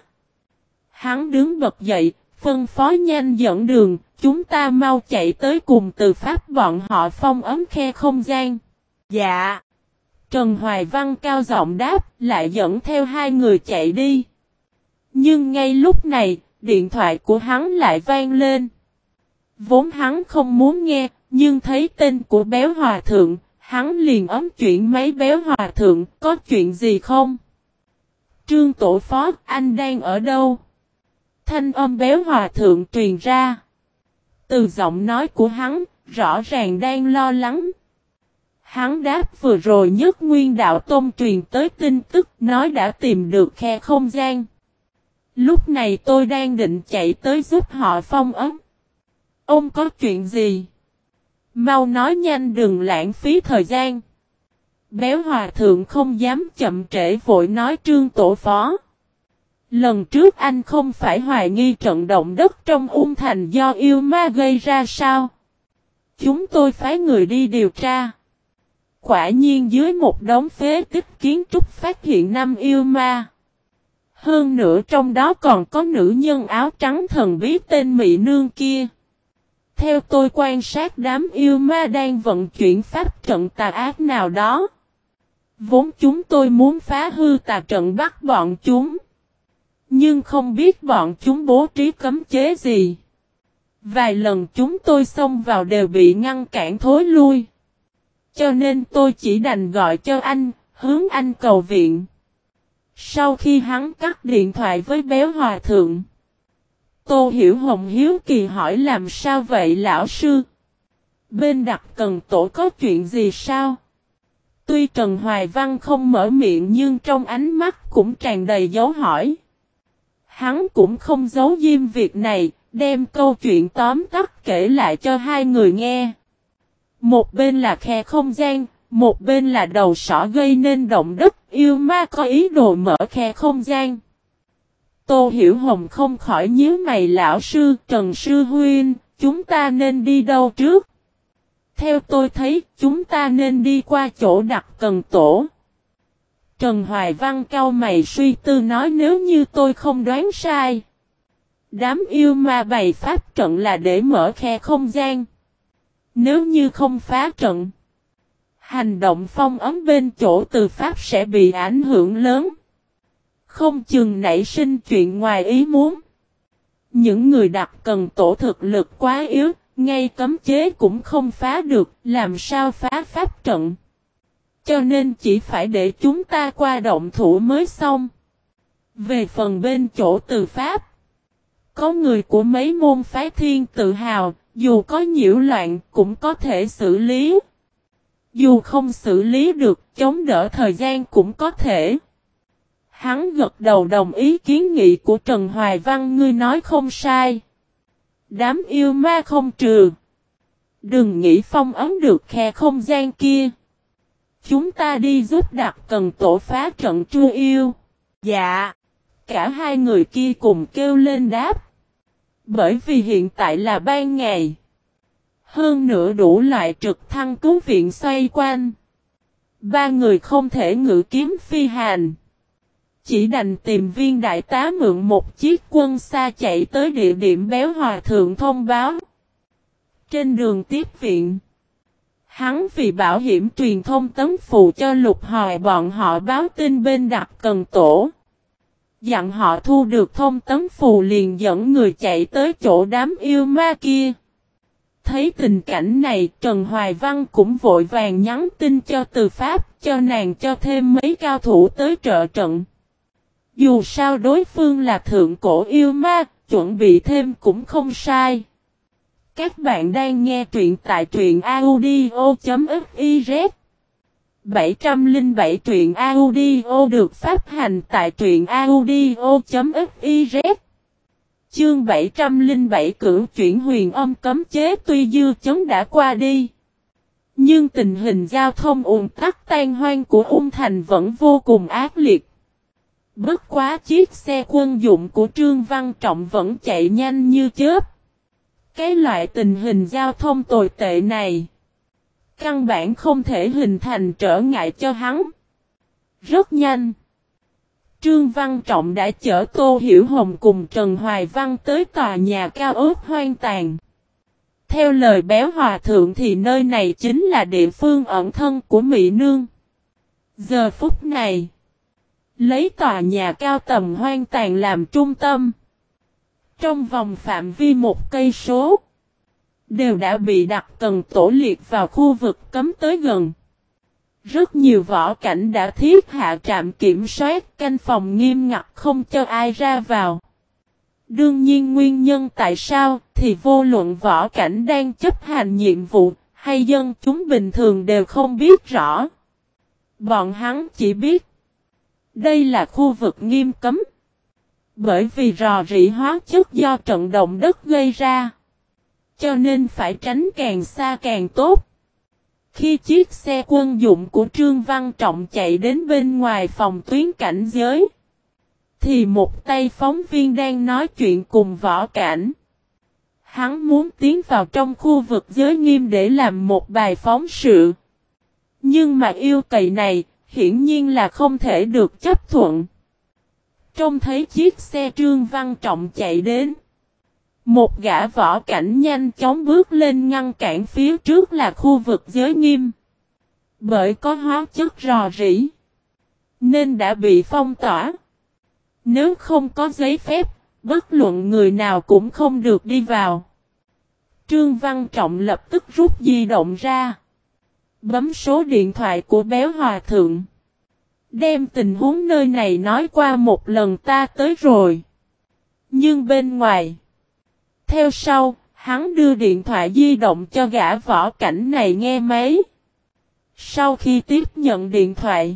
Hắn đứng bật dậy, phân phó nhanh dẫn đường, chúng ta mau chạy tới cùng từ Pháp bọn họ phong ấm khe không gian. Dạ. Trần Hoài Văn cao giọng đáp, lại dẫn theo hai người chạy đi. Nhưng ngay lúc này, điện thoại của hắn lại vang lên. Vốn hắn không muốn nghe, nhưng thấy tên của Béo Hòa Thượng, hắn liền ấm chuyện máy. Béo Hòa Thượng, có chuyện gì không? Trương Tổ Phó, anh đang ở đâu? Thanh âm Béo Hòa Thượng truyền ra. Từ giọng nói của hắn, rõ ràng đang lo lắng. Hắn đáp vừa rồi Nhất Nguyên Đạo Tôn truyền tới tin tức nói đã tìm được khe không gian. Lúc này tôi đang định chạy tới giúp họ phong ấn. Ông có chuyện gì? Mau nói nhanh đừng lãng phí thời gian. Béo Hòa Thượng không dám chậm trễ vội nói Trương Tổ Phó. Lần trước anh không phải hoài nghi trận động đất trong Ung Thành do yêu ma gây ra sao? Chúng tôi phái người đi điều tra. Quả nhiên dưới một đống phế tích kiến trúc phát hiện năm yêu ma. Hơn nữa trong đó còn có nữ nhân áo trắng thần bí tên Mị Nương kia. Theo tôi quan sát đám yêu ma đang vận chuyển pháp trận tà ác nào đó. Vốn chúng tôi muốn phá hư tà trận bắt bọn chúng. Nhưng không biết bọn chúng bố trí cấm chế gì. Vài lần chúng tôi xông vào đều bị ngăn cản thối lui. Cho nên tôi chỉ đành gọi cho anh, hướng anh cầu viện. Sau khi hắn cắt điện thoại với Béo Hòa Thượng, Tô Hiểu Hồng hiếu kỳ hỏi làm sao vậy lão sư? Bên Đặc Cần Tổ có chuyện gì sao? Tuy Trần Hoài Văn không mở miệng nhưng trong ánh mắt cũng tràn đầy dấu hỏi. Hắn cũng không giấu diêm việc này, đem câu chuyện tóm tắt kể lại cho hai người nghe. Một bên là khe không gian, một bên là đầu sỏ gây nên động đất, yêu ma có ý đồ mở khe không gian. Tô Hiểu Hồng không khỏi nhíu mày lão sư, Trần Sư Huynh, chúng ta nên đi đâu trước? Theo tôi thấy, chúng ta nên đi qua chỗ Đặc Cần Tổ. Trần Hoài Văn cau mày suy tư nói nếu như tôi không đoán sai. Đám yêu ma bày pháp trận là để mở khe không gian. Nếu như không phá trận, hành động phong ấn bên chỗ từ pháp sẽ bị ảnh hưởng lớn. Không chừng nảy sinh chuyện ngoài ý muốn. Những người Đặc Cần Tổ thực lực quá yếu, ngay cấm chế cũng không phá được, làm sao phá pháp trận. Cho nên chỉ phải để chúng ta qua động thủ mới xong. Về phần bên chỗ từ pháp, có người của mấy môn phái thiên tự hào, dù có nhiễu loạn cũng có thể xử lý. Dù không xử lý được, chống đỡ thời gian cũng có thể. Hắn gật đầu đồng ý kiến nghị của Trần Hoài Văn, ngươi nói không sai. Đám yêu ma không trừ. Đừng nghĩ phong ấn được khe không gian kia. Chúng ta đi giúp Đặc Cần Tổ phá trận tru yêu. Dạ. Cả hai người kia cùng kêu lên đáp. Bởi vì hiện tại là ban ngày. Hơn nữa đủ loại trực thăng cứu viện xoay quanh. Ba người không thể ngự kiếm phi hành. Chỉ đành tìm Viên đại tá mượn một chiếc quân xa chạy tới địa điểm Béo Hòa Thượng thông báo. Trên đường tiếp viện, hắn vì bảo hiểm truyền thông tấn phù cho Lục Hoài bọn họ báo tin bên Đặc Cần Tổ. Dặn họ thu được thông tấn phù liền dẫn người chạy tới chỗ đám yêu ma kia. Thấy tình cảnh này, Trần Hoài Văn cũng vội vàng nhắn tin cho Từ Pháp, cho nàng cho thêm mấy cao thủ tới trợ trận. Dù sao đối phương là thượng cổ yêu ma, chuẩn bị thêm cũng không sai. Các bạn đang nghe truyện tại truyện audio chấm fiz. bảy không bảy truyện audio được phát hành tại truyện audio chấm fiz. Chương bảy trăm lẻ bảy cửu chuyển huyền âm cấm chế tuy dư chấn đã qua đi. Nhưng tình hình giao thông ùn tắc tan hoang của Ung Thành vẫn vô cùng ác liệt. Bất quá chiếc xe quân dụng của Trương Văn Trọng vẫn chạy nhanh như chớp. Cái loại tình hình giao thông tồi tệ này, căn bản không thể hình thành trở ngại cho hắn. Rất nhanh, Trương Văn Trọng đã chở Tô Hiểu Hồng cùng Trần Hoài Văn tới tòa nhà cao ốc hoang tàn. Theo lời Béo Hòa Thượng thì nơi này chính là địa phương ẩn thân của Mị Nương. Giờ phút này, lấy tòa nhà cao tầng hoang tàn làm trung tâm. Trong vòng phạm vi một cây số, đều đã bị đặt cần tổ liệt vào khu vực cấm tới gần. Rất nhiều võ cảnh đã thiết hạ trạm kiểm soát canh phòng nghiêm ngặt không cho ai ra vào. Đương nhiên nguyên nhân tại sao thì vô luận võ cảnh đang chấp hành nhiệm vụ hay dân chúng bình thường đều không biết rõ. Bọn hắn chỉ biết đây là khu vực nghiêm cấm. Bởi vì rò rỉ hóa chất do trận động đất gây ra. Cho nên phải tránh càng xa càng tốt. Khi chiếc xe quân dụng của Trương Văn Trọng chạy đến bên ngoài phòng tuyến cảnh giới, thì một tay phóng viên đang nói chuyện cùng võ cảnh. Hắn muốn tiến vào trong khu vực giới nghiêm để làm một bài phóng sự. Nhưng mà yêu cầu này, hiển nhiên là không thể được chấp thuận. Trông thấy chiếc xe Trương Văn Trọng chạy đến. Một gã võ cảnh nhanh chóng bước lên ngăn cản phía trước là khu vực giới nghiêm. Bởi có hóa chất rò rỉ, nên đã bị phong tỏa. Nếu không có giấy phép, bất luận người nào cũng không được đi vào. Trương Văn Trọng lập tức rút di động ra. Bấm số điện thoại của Béo Hòa Thượng. Đem tình huống nơi này nói qua một lần ta tới rồi. Nhưng bên ngoài. Theo sau, hắn đưa điện thoại di động cho gã võ cảnh này nghe máy. Sau khi tiếp nhận điện thoại,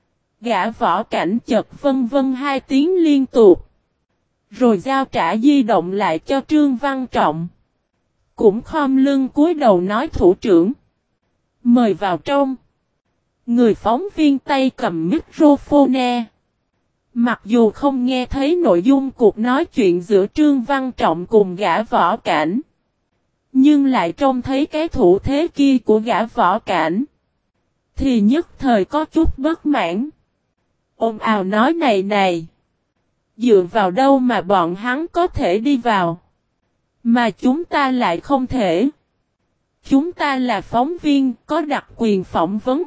gã võ cảnh chợt vân vân hai tiếng liên tục. Rồi giao trả di động lại cho Trương Văn Trọng. Cũng khom lưng cúi đầu nói thủ trưởng. Mời vào trong. Người phóng viên tay cầm microphone. Mặc dù không nghe thấy nội dung cuộc nói chuyện giữa Trương Văn Trọng cùng gã võ cảnh. Nhưng lại trông thấy cái thủ thế kia của gã võ cảnh. Thì nhất thời có chút bất mãn. Ôm ào nói này này. Dựa vào đâu mà bọn hắn có thể đi vào. Mà chúng ta lại không thể. Chúng ta là phóng viên có đặc quyền phỏng vấn.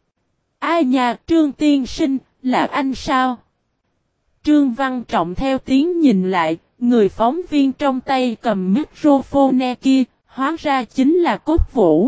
Ai nha Trương Tiên Sinh là anh sao? Trương Văn Trọng theo tiếng nhìn lại, người phóng viên trong tay cầm microphone kia, hóa ra chính là Cốt Vũ.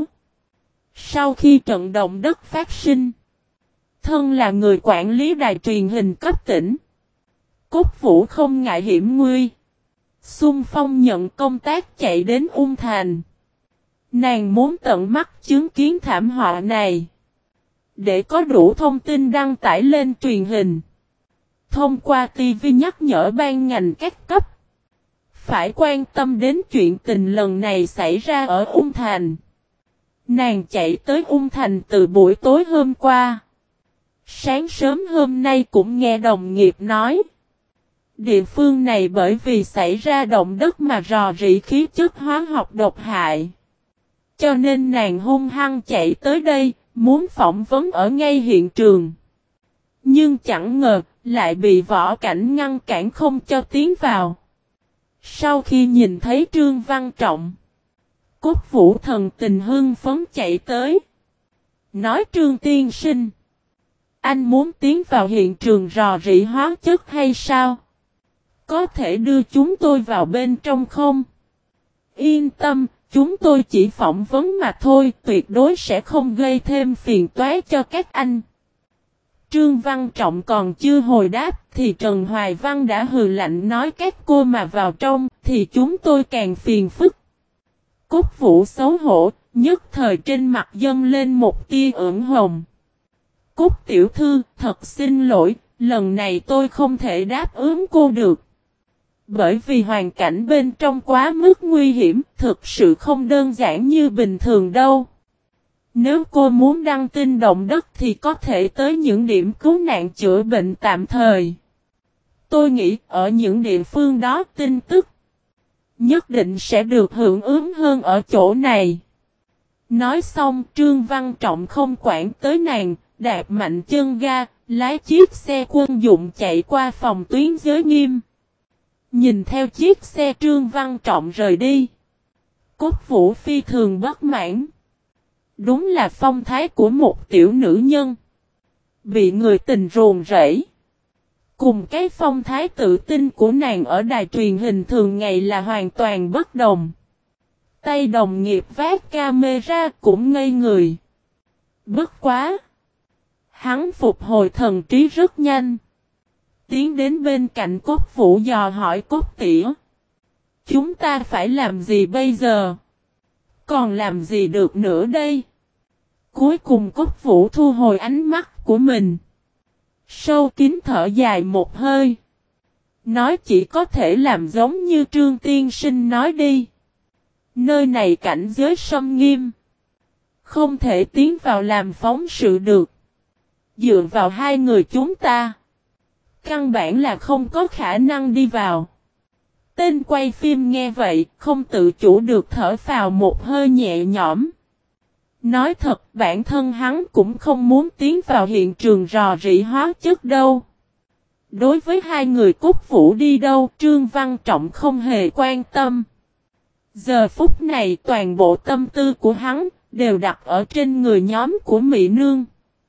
Sau khi trận động đất phát sinh, thân là người quản lý đài truyền hình cấp tỉnh, Cốt Vũ không ngại hiểm nguy, xung phong nhận công tác chạy đến Ung Thành. Nàng muốn tận mắt chứng kiến thảm họa này, để có đủ thông tin đăng tải lên truyền hình. Thông qua ti vi nhắc nhở ban ngành các cấp. Phải quan tâm đến chuyện tình lần này xảy ra ở Ung Thành. Nàng chạy tới Ung Thành từ buổi tối hôm qua. Sáng sớm hôm nay cũng nghe đồng nghiệp nói. Địa phương này bởi vì xảy ra động đất mà rò rỉ khí chất hóa học độc hại. Cho nên nàng hung hăng chạy tới đây, muốn phỏng vấn ở ngay hiện trường. Nhưng chẳng ngờ, lại bị võ cảnh ngăn cản không cho tiến vào. Sau khi nhìn thấy Trương Văn Trọng, Cốt Vũ thần tình hưng phấn chạy tới. Nói Trương Tiên Sinh, anh muốn tiến vào hiện trường rò rỉ hóa chất hay sao? Có thể đưa chúng tôi vào bên trong không? Yên tâm, chúng tôi chỉ phỏng vấn mà thôi, tuyệt đối sẽ không gây thêm phiền toái cho các anh. Trương Văn Trọng còn chưa hồi đáp thì Trần Hoài Văn đã hừ lạnh nói các cô mà vào trong thì chúng tôi càng phiền phức. Cốt Vũ xấu hổ, nhất thời trên mặt dâng lên một tia ửng hồng. Cốt tiểu thư, thật xin lỗi, lần này tôi không thể đáp ứng cô được. Bởi vì hoàn cảnh bên trong quá mức nguy hiểm, thực sự không đơn giản như bình thường đâu. Nếu cô muốn đăng tin động đất thì có thể tới những điểm cứu nạn chữa bệnh tạm thời. Tôi nghĩ ở những địa phương đó tin tức nhất định sẽ được hưởng ứng hơn ở chỗ này. Nói xong Trương Văn Trọng không quản tới nàng, đạp mạnh chân ga, lái chiếc xe quân dụng chạy qua phòng tuyến giới nghiêm. Nhìn theo chiếc xe Trương Văn Trọng rời đi. Cốt Vũ phi thường bất mãn. Đúng là phong thái của một tiểu nữ nhân. Bị người tình ruồng rẫy. Cùng cái phong thái tự tin của nàng ở đài truyền hình thường ngày là hoàn toàn bất đồng. Tay đồng nghiệp vác camera cũng ngây người. Bất quá. Hắn phục hồi thần trí rất nhanh. Tiến đến bên cạnh Cốt Vũ dò hỏi Cốt tỉa. Chúng ta phải làm gì bây giờ? Còn làm gì được nữa đây? Cuối cùng Cốt Vũ thu hồi ánh mắt của mình. Sâu kín thở dài một hơi. Nói chỉ có thể làm giống như Trương Tiên Sinh nói đi. Nơi này cảnh giới sâm nghiêm. Không thể tiến vào làm phóng sự được. Dựa vào hai người chúng ta. Căn bản là không có khả năng đi vào. Tên quay phim nghe vậy, không tự chủ được thở phào một hơi nhẹ nhõm. Nói thật, bản thân hắn cũng không muốn tiến vào hiện trường rò rỉ hóa chất đâu. Đối với hai người Cốt Vũ đi đâu, Trương Văn Trọng không hề quan tâm. Giờ phút này toàn bộ tâm tư của hắn đều đặt ở trên người nhóm của Mỹ Nương.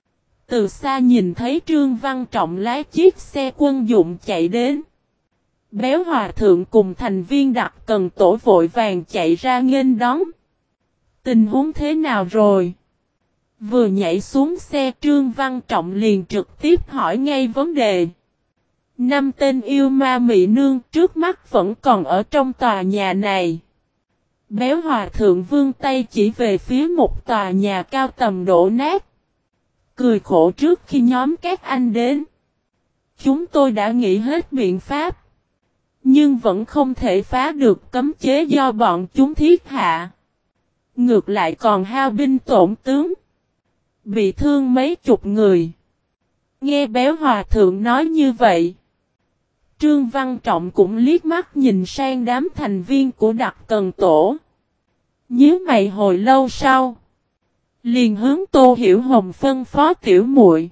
Từ xa nhìn thấy Trương Văn Trọng lái chiếc xe quân dụng chạy đến. Béo Hòa Thượng cùng thành viên đặc cần tổ vội vàng chạy ra nghênh đón. Tình huống thế nào rồi? Vừa nhảy xuống xe Trương Văn Trọng liền trực tiếp hỏi ngay vấn đề. Năm tên yêu ma Mỹ Nương trước mắt vẫn còn ở trong tòa nhà này. Béo Hòa Thượng vươn tay chỉ về phía một tòa nhà cao tầm đổ nát. Cười khổ trước khi nhóm các anh đến. Chúng tôi đã nghĩ hết biện pháp. Nhưng vẫn không thể phá được cấm chế do bọn chúng thiết hạ. Ngược lại còn hao binh tổn tướng. Bị thương mấy chục người. Nghe Béo Hòa Thượng nói như vậy. Trương Văn Trọng cũng liếc mắt nhìn sang đám thành viên của đặc cần tổ. Nhớ mày hồi lâu sau. Liền hướng Tô Hiểu Hồng phân phó tiểu muội.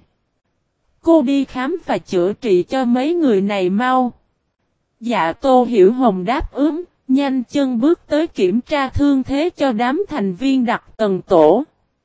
Cô đi khám và chữa trị cho mấy người này mau. Dạ Tô Hiểu Hồng đáp ứng, nhanh chân bước tới kiểm tra thương thế cho đám thành viên đặc cần tổ.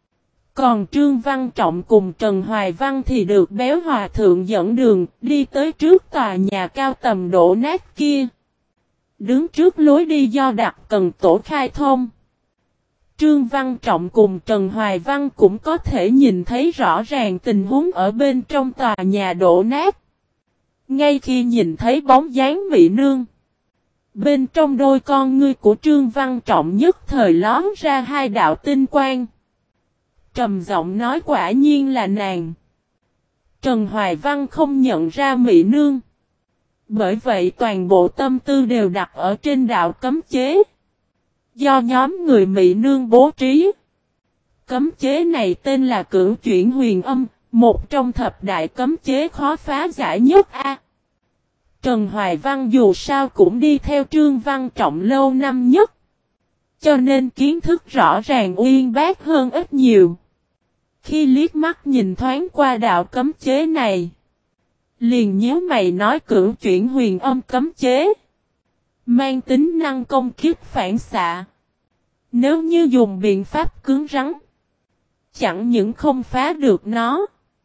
Còn Trương Văn Trọng cùng Trần Hoài Văn thì được Béo Hòa Thượng dẫn đường, đi tới trước tòa nhà cao tầm đổ nát kia. Đứng trước lối đi do đặc cần tổ khai thông. Trương Văn Trọng cùng Trần Hoài Văn cũng có thể nhìn thấy rõ ràng tình huống ở bên trong tòa nhà đổ nát. Ngay khi nhìn thấy bóng dáng Mỹ Nương, bên trong đôi con ngươi của Trương Văn Trọng nhất thời lón ra hai đạo tinh quang. Trầm giọng nói quả nhiên là nàng. Trần Hoài Văn không nhận ra Mỹ Nương. Bởi vậy toàn bộ tâm tư đều đặt ở trên đạo cấm chế. Do nhóm người Mỹ Nương bố trí. Cấm chế này tên là Cửu Chuyển Huyền Âm, một trong thập đại cấm chế khó phá giải nhất A. Trần Hoài Văn dù sao cũng đi theo Trương Văn Trọng lâu năm nhất. Cho nên kiến thức rõ ràng uyên bác hơn ít nhiều. Khi liếc mắt nhìn thoáng qua đạo cấm chế này. Liền nhớ mày nói Cửu Chuyển Huyền Âm cấm chế. Mang tính năng công kiếp phản xạ. Nếu như dùng biện pháp cứng rắn. Chẳng những không phá được nó.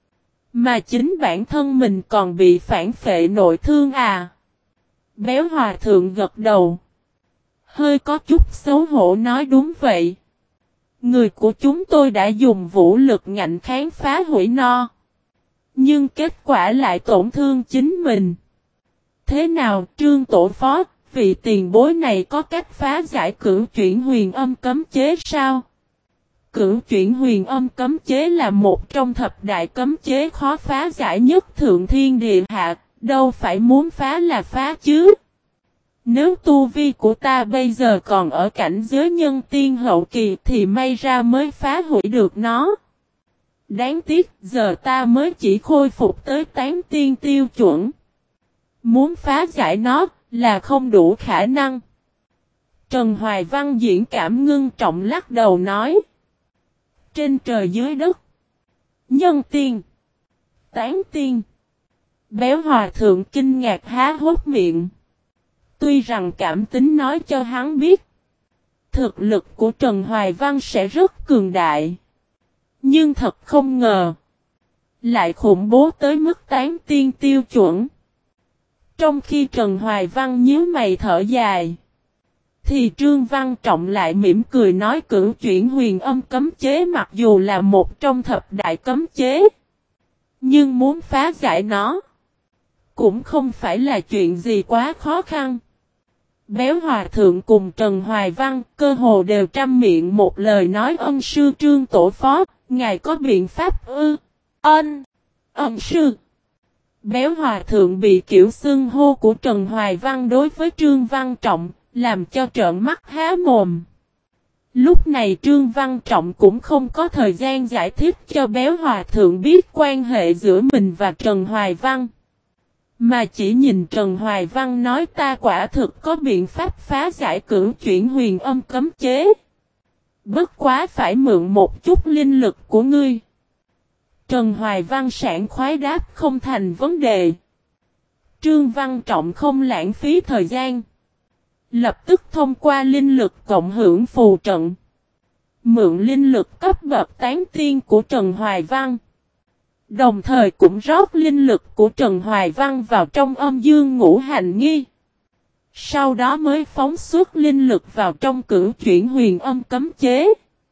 Mà chính bản thân mình còn bị phản phệ nội thương à. Béo Hòa Thượng gật đầu. Hơi có chút xấu hổ nói đúng vậy. Người của chúng tôi đã dùng vũ lực ngạnh kháng phá hủy nó. Nhưng kết quả lại tổn thương chính mình. Thế nào Trương Tổ Phó, vị tiền bối này có cách phá giải Cửu Chuyển Huyền Âm cấm chế sao? Cửu Chuyển Huyền Âm cấm chế là một trong thập đại cấm chế khó phá giải nhất thượng thiên địa hạ, đâu phải muốn phá là phá chứ. Nếu tu vi của ta bây giờ còn ở cảnh giới nhân tiên hậu kỳ thì may ra mới phá hủy được nó. Đáng tiếc giờ ta mới chỉ khôi phục tới tán tiên tiêu chuẩn. Muốn phá giải nó là không đủ khả năng. Trần Hoài Văn diễn cảm ngưng trọng lắc đầu nói. Trên trời dưới đất. Nhân tiên. Tán tiên. Béo Hòa Thượng kinh ngạc há hốt miệng. Tuy rằng cảm tính nói cho hắn biết. Thực lực của Trần Hoài Văn sẽ rất cường đại. Nhưng thật không ngờ. lại khủng bố tới mức tán tiên tiêu chuẩn. Trong khi Trần Hoài Văn nhíu mày thở dài, thì Trương Văn Trọng lại mỉm cười nói cửu chuyển huyền âm cấm chế mặc dù là một trong thập đại cấm chế, nhưng muốn phá giải nó cũng không phải là chuyện gì quá khó khăn. Béo Hòa Thượng cùng Trần Hoài Văn cơ hồ đều trăm miệng một lời nói ân sư Trương Tổ Phó, ngài có biện pháp ư? Ân, ân sư. Béo Hòa Thượng bị kiểu xưng hô của Trần Hoài Văn đối với Trương Văn Trọng, làm cho trợn mắt há mồm. Lúc này Trương Văn Trọng cũng không có thời gian giải thích cho Béo Hòa Thượng biết quan hệ giữa mình và Trần Hoài Văn, mà chỉ nhìn Trần Hoài Văn nói ta quả thực có biện pháp phá giải cửu chuyển huyền âm cấm chế. Bất quá phải mượn một chút linh lực của ngươi. Trần Hoài Văn sảng khoái đáp không thành vấn đề. Trương Văn Trọng không lãng phí thời gian, lập tức thông qua linh lực cộng hưởng phù trận, mượn linh lực cấp bậc tán tiên của Trần Hoài Văn, đồng thời cũng rót linh lực của Trần Hoài Văn vào trong âm dương ngũ hành nghi. Sau đó mới phóng xuất linh lực vào trong cửu chuyển huyền âm cấm chế.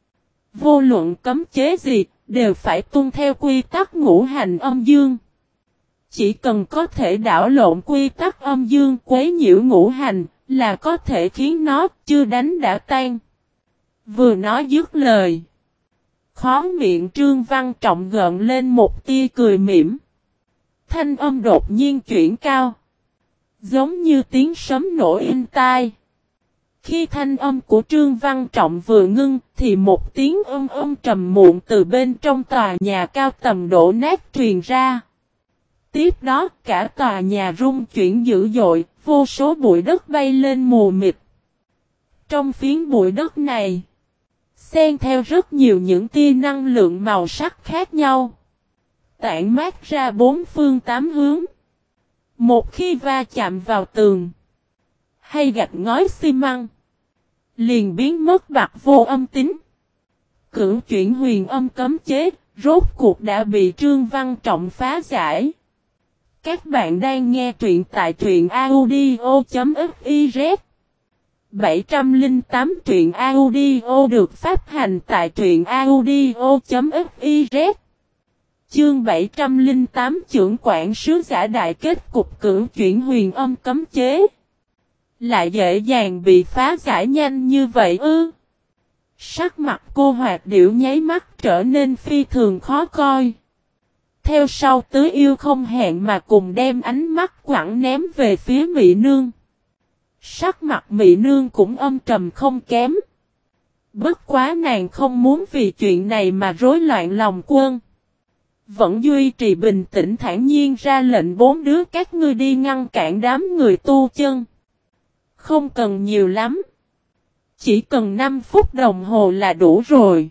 Vô luận cấm chế gì, đều phải tuân theo quy tắc ngũ hành âm dương. Chỉ cần có thể đảo lộn quy tắc âm dương quấy nhiễu ngũ hành, là có thể khiến nó chưa đánh đã tan. Vừa nói dứt lời, khóe miệng Trương Văn Trọng gợn lên một tia cười mỉm. Thanh âm đột nhiên chuyển cao, giống như tiếng sấm nổ inh tai. Khi thanh âm của Trương Văn Trọng vừa ngưng, thì một tiếng âm âm trầm muộn từ bên trong tòa nhà cao tầng đổ nát truyền ra. Tiếp đó, cả tòa nhà rung chuyển dữ dội, vô số bụi đất bay lên mù mịt. Trong phiến bụi đất này, xen theo rất nhiều những tia năng lượng màu sắc khác nhau, tản mát ra bốn phương tám hướng. Một khi va chạm vào tường hay gạch ngói xi măng, liền biến mất bạc vô âm tính. Cửu chuyển huyền âm cấm chế, rốt cuộc đã bị Trương Văn Trọng phá giải. Các bạn đang nghe truyện tại truyện audio.fiz. bảy trăm lẻ tám truyện audio được phát hành tại truyện audio.fiz. Chương bảy trăm lẻ tám trưởng quản sứ giả đại kết cục cửu chuyển huyền âm cấm chế. Lại dễ dàng bị phá giải nhanh như vậy ư? Sắc mặt cô Hoạt Điểu nháy mắt trở nên phi thường khó coi. Theo sau Tứ Yêu không hẹn mà cùng đem ánh mắt quẳng ném về phía Mị Nương. Sắc mặt Mị Nương cũng âm trầm không kém. Bất quá nàng không muốn vì chuyện này mà rối loạn lòng quân. Vẫn duy trì bình tĩnh thản nhiên ra lệnh bốn đứa các ngươi đi ngăn cản đám người tu chân. Không cần nhiều lắm. Chỉ cần năm phút đồng hồ là đủ rồi.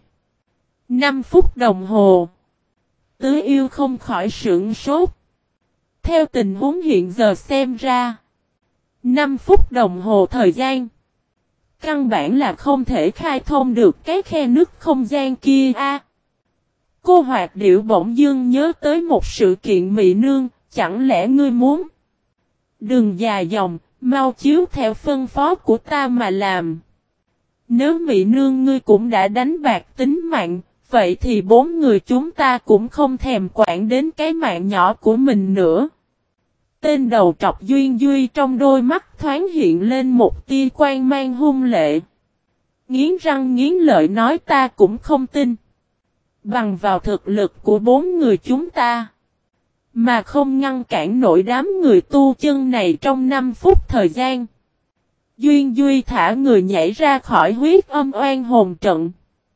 năm phút đồng hồ. Tứ Yêu không khỏi sửng sốt. Theo tình huống hiện giờ xem ra, năm phút đồng hồ thời gian, căn bản là không thể khai thông được cái khe nứt không gian kia a. À, cô Hoạt Điểu bỗng dưng nhớ tới một sự kiện Mị Nương, chẳng lẽ ngươi muốn? Đừng dài dòng, mau chiếu theo phân phó của ta mà làm. Nếu Mị Nương ngươi cũng đã đánh bạc tính mạng, vậy thì bốn người chúng ta cũng không thèm quản đến cái mạng nhỏ của mình nữa. Tên đầu trọc Duyên Duy trong đôi mắt thoáng hiện lên một tia quan mang hung lệ. Nghiến răng nghiến lợi nói ta cũng không tin. Bằng vào thực lực của bốn người chúng ta, mà không ngăn cản nổi đám người tu chân này trong năm phút thời gian. Duyên Duy thả người nhảy ra khỏi huyết âm oan hồn trận.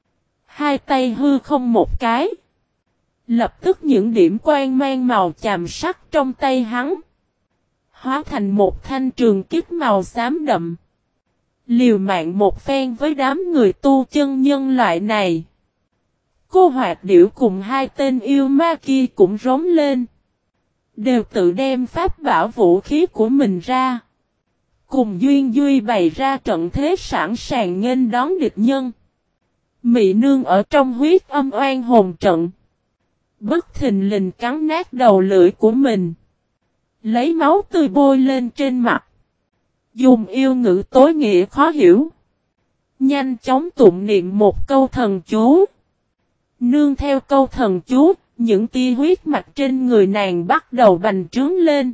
Hai tay hư không một cái. Lập tức những điểm quang mang màu chàm sắc trong tay hắn hóa thành một thanh trường kích màu xám đậm. Liều mạng một phen với đám người tu chân nhân loại này. Cô Hoạt Điểu cùng hai tên yêu ma kia cũng rống lên. Đều tự đem pháp bảo vũ khí của mình ra. Cùng Duyên Duy bày ra trận thế sẵn sàng nghênh đón địch nhân. Mị Nương ở trong huyết âm oan hồn trận. Bất thình lình cắn nát đầu lưỡi của mình. Lấy máu tươi bôi lên trên mặt. Dùng yêu ngữ tối nghĩa khó hiểu. Nhanh chóng tụng niệm một câu thần chú. Nương theo câu thần chú, những tia huyết mạch trên người nàng bắt đầu bành trướng lên.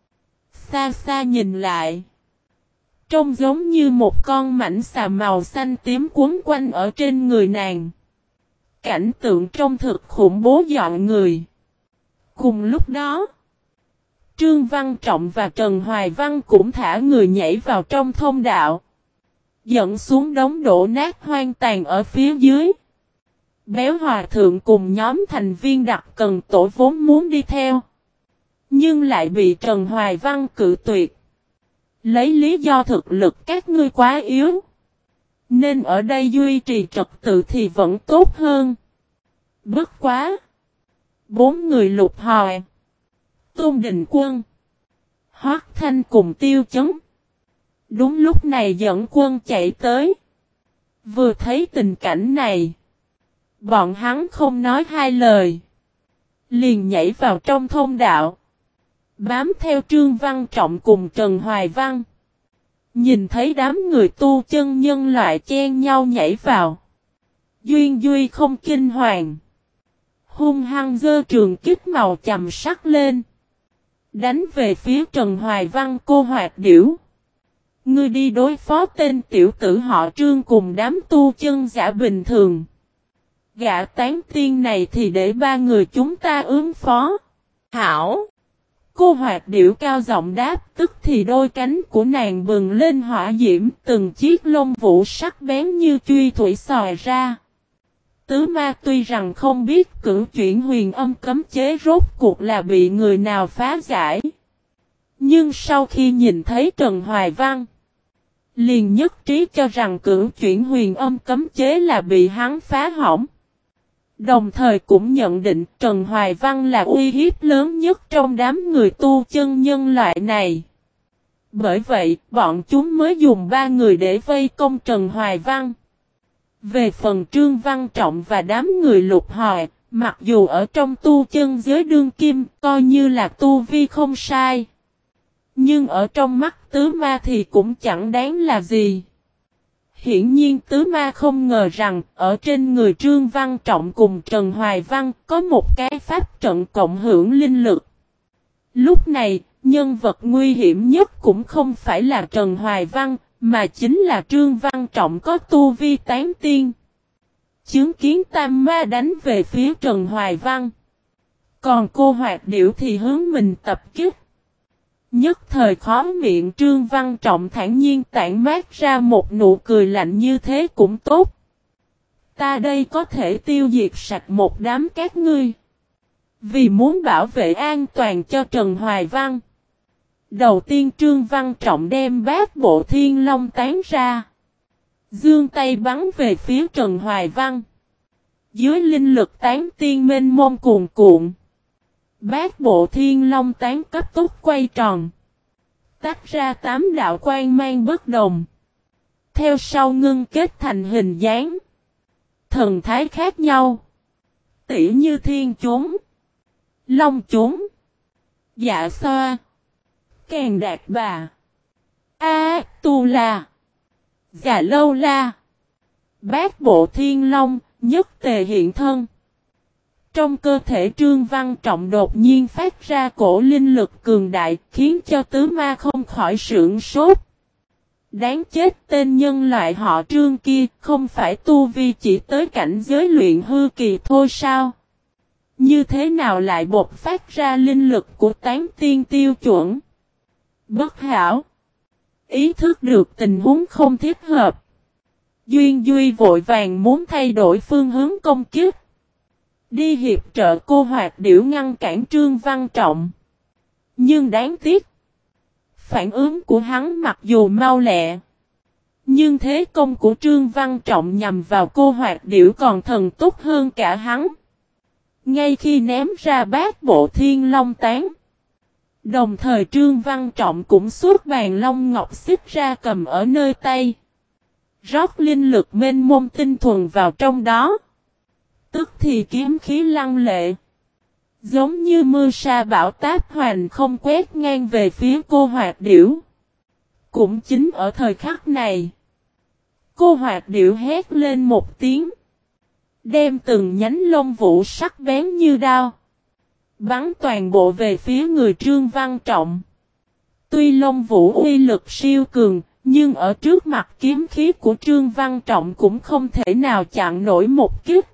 Xa xa nhìn lại. Trông giống như một con mảnh xà màu xanh tím quấn quanh ở trên người nàng. Cảnh tượng trông thực khủng bố dọn người. Cùng lúc đó, Trương Văn Trọng và Trần Hoài Văn cũng thả người nhảy vào trong thông đạo. Dẫn xuống đống đổ nát hoang tàn ở phía dưới. Béo Hòa Thượng cùng nhóm thành viên đặc cần tổ vốn muốn đi theo. Nhưng lại bị Trần Hoài Văn cự tuyệt. Lấy lý do thực lực các ngươi quá yếu. Nên ở đây duy trì trật tự thì vẫn tốt hơn. Bất quá. Bốn người Lục Hòe, Tôn Đình Quân, Hoắc Thanh cùng Tiêu Chấn. Đúng lúc này dẫn quân chạy tới. Vừa thấy tình cảnh này. Bọn hắn không nói hai lời. Liền nhảy vào trong thông đạo. Bám theo Trương Văn Trọng cùng Trần Hoài Văn. Nhìn thấy đám người tu chân nhân loại chen nhau nhảy vào. Duyên Duy không kinh hoàng. Hung hăng giơ trường kích màu chầm sắc lên. Đánh về phía Trần Hoài Văn cô Hoạt Điểu. Ngươi đi đối phó tên tiểu tử họ Trương cùng đám tu chân giả bình thường. Gã tán tiên này thì để ba người chúng ta ứng phó. Hảo. Cô Hoạt Điểu cao giọng đáp, tức thì đôi cánh của nàng bừng lên hỏa diễm, từng chiếc lông vũ sắc bén như truy thủy xòi ra. Tứ ma tuy rằng không biết cửu chuyển huyền âm cấm chế rốt cuộc là bị người nào phá giải. Nhưng sau khi nhìn thấy Trần Hoài Văn, liền nhất trí cho rằng cửu chuyển huyền âm cấm chế là bị hắn phá hỏng. Đồng thời cũng nhận định Trần Hoài Văn là uy hiếp lớn nhất trong đám người tu chân nhân loại này. Bởi vậy, bọn chúng mới dùng ba người để vây công Trần Hoài Văn. Về phần Trương Văn Trọng và đám người Lục Hòe, mặc dù ở trong tu chân giới đương kim, coi như là tu vi không sai. Nhưng ở trong mắt tứ ma thì cũng chẳng đáng là gì. Hiển nhiên tứ ma không ngờ rằng, ở trên người Trương Văn Trọng cùng Trần Hoài Văn, có một cái pháp trận cộng hưởng linh lực. Lúc này, nhân vật nguy hiểm nhất cũng không phải là Trần Hoài Văn, mà chính là Trương Văn Trọng có tu vi tán tiên. Chứng kiến tam ma đánh về phía Trần Hoài Văn. Còn cô Hoạt Điểu thì hướng mình tập kích. Nhất thời khó miệng Trương Văn Trọng thản nhiên tản mát ra một nụ cười lạnh, như thế cũng tốt. Ta đây có thể tiêu diệt sạch một đám các ngươi. Vì muốn bảo vệ an toàn cho Trần Hoài Văn. Đầu tiên Trương Văn Trọng đem bát bộ thiên long tán ra. Dương tay bắn về phía Trần Hoài Văn. Dưới linh lực tán tiên mênh mông cuồn cuộn. Bát bộ thiên long tán cấp tốc quay tròn. Tách ra tám đạo quang mang bất đồng. Theo sau ngưng kết thành hình dáng. Thần thái khác nhau. Tỉ như thiên chúng. Long chúng. Dạ xoa. Càng đạt bà. A tu la. Dạ lâu la. Bát bộ thiên long, nhất tề hiện thân. Trong cơ thể Trương Văn Trọng đột nhiên phát ra cổ linh lực cường đại, khiến cho tứ ma không khỏi sửng sốt. Đáng chết, tên nhân loại họ Trương kia, không phải tu vi chỉ tới cảnh giới luyện hư kỳ thôi sao? Như thế nào lại bộc phát ra linh lực của tán tiên tiêu chuẩn? Bất hảo. Ý thức được tình huống không thích hợp. Duyên Duy vội vàng muốn thay đổi phương hướng công kích. Đi hiệp trợ cô Hoạt Điểu ngăn cản Trương Văn Trọng. Nhưng đáng tiếc. Phản ứng của hắn mặc dù mau lẹ. Nhưng thế công của Trương Văn Trọng nhằm vào cô Hoạt Điểu còn thần tốc hơn cả hắn. Ngay khi ném ra bát bộ thiên long tán. Đồng thời Trương Văn Trọng cũng xuất bàn long ngọc xích ra cầm ở nơi tay. Rót linh lực mênh mông tinh thuần vào trong đó. Tức thì kiếm khí lăng lệ. Giống như mưa sa bão táp hoành không quét ngang về phía cô Hoạt Điểu. Cũng chính ở thời khắc này, cô Hoạt Điểu hét lên một tiếng, đem từng nhánh lông vũ sắc bén như đao, bắn toàn bộ về phía người Trương Văn Trọng. Tuy lông vũ uy lực siêu cường, nhưng ở trước mặt kiếm khí của Trương Văn Trọng cũng không thể nào chặn nổi một kích.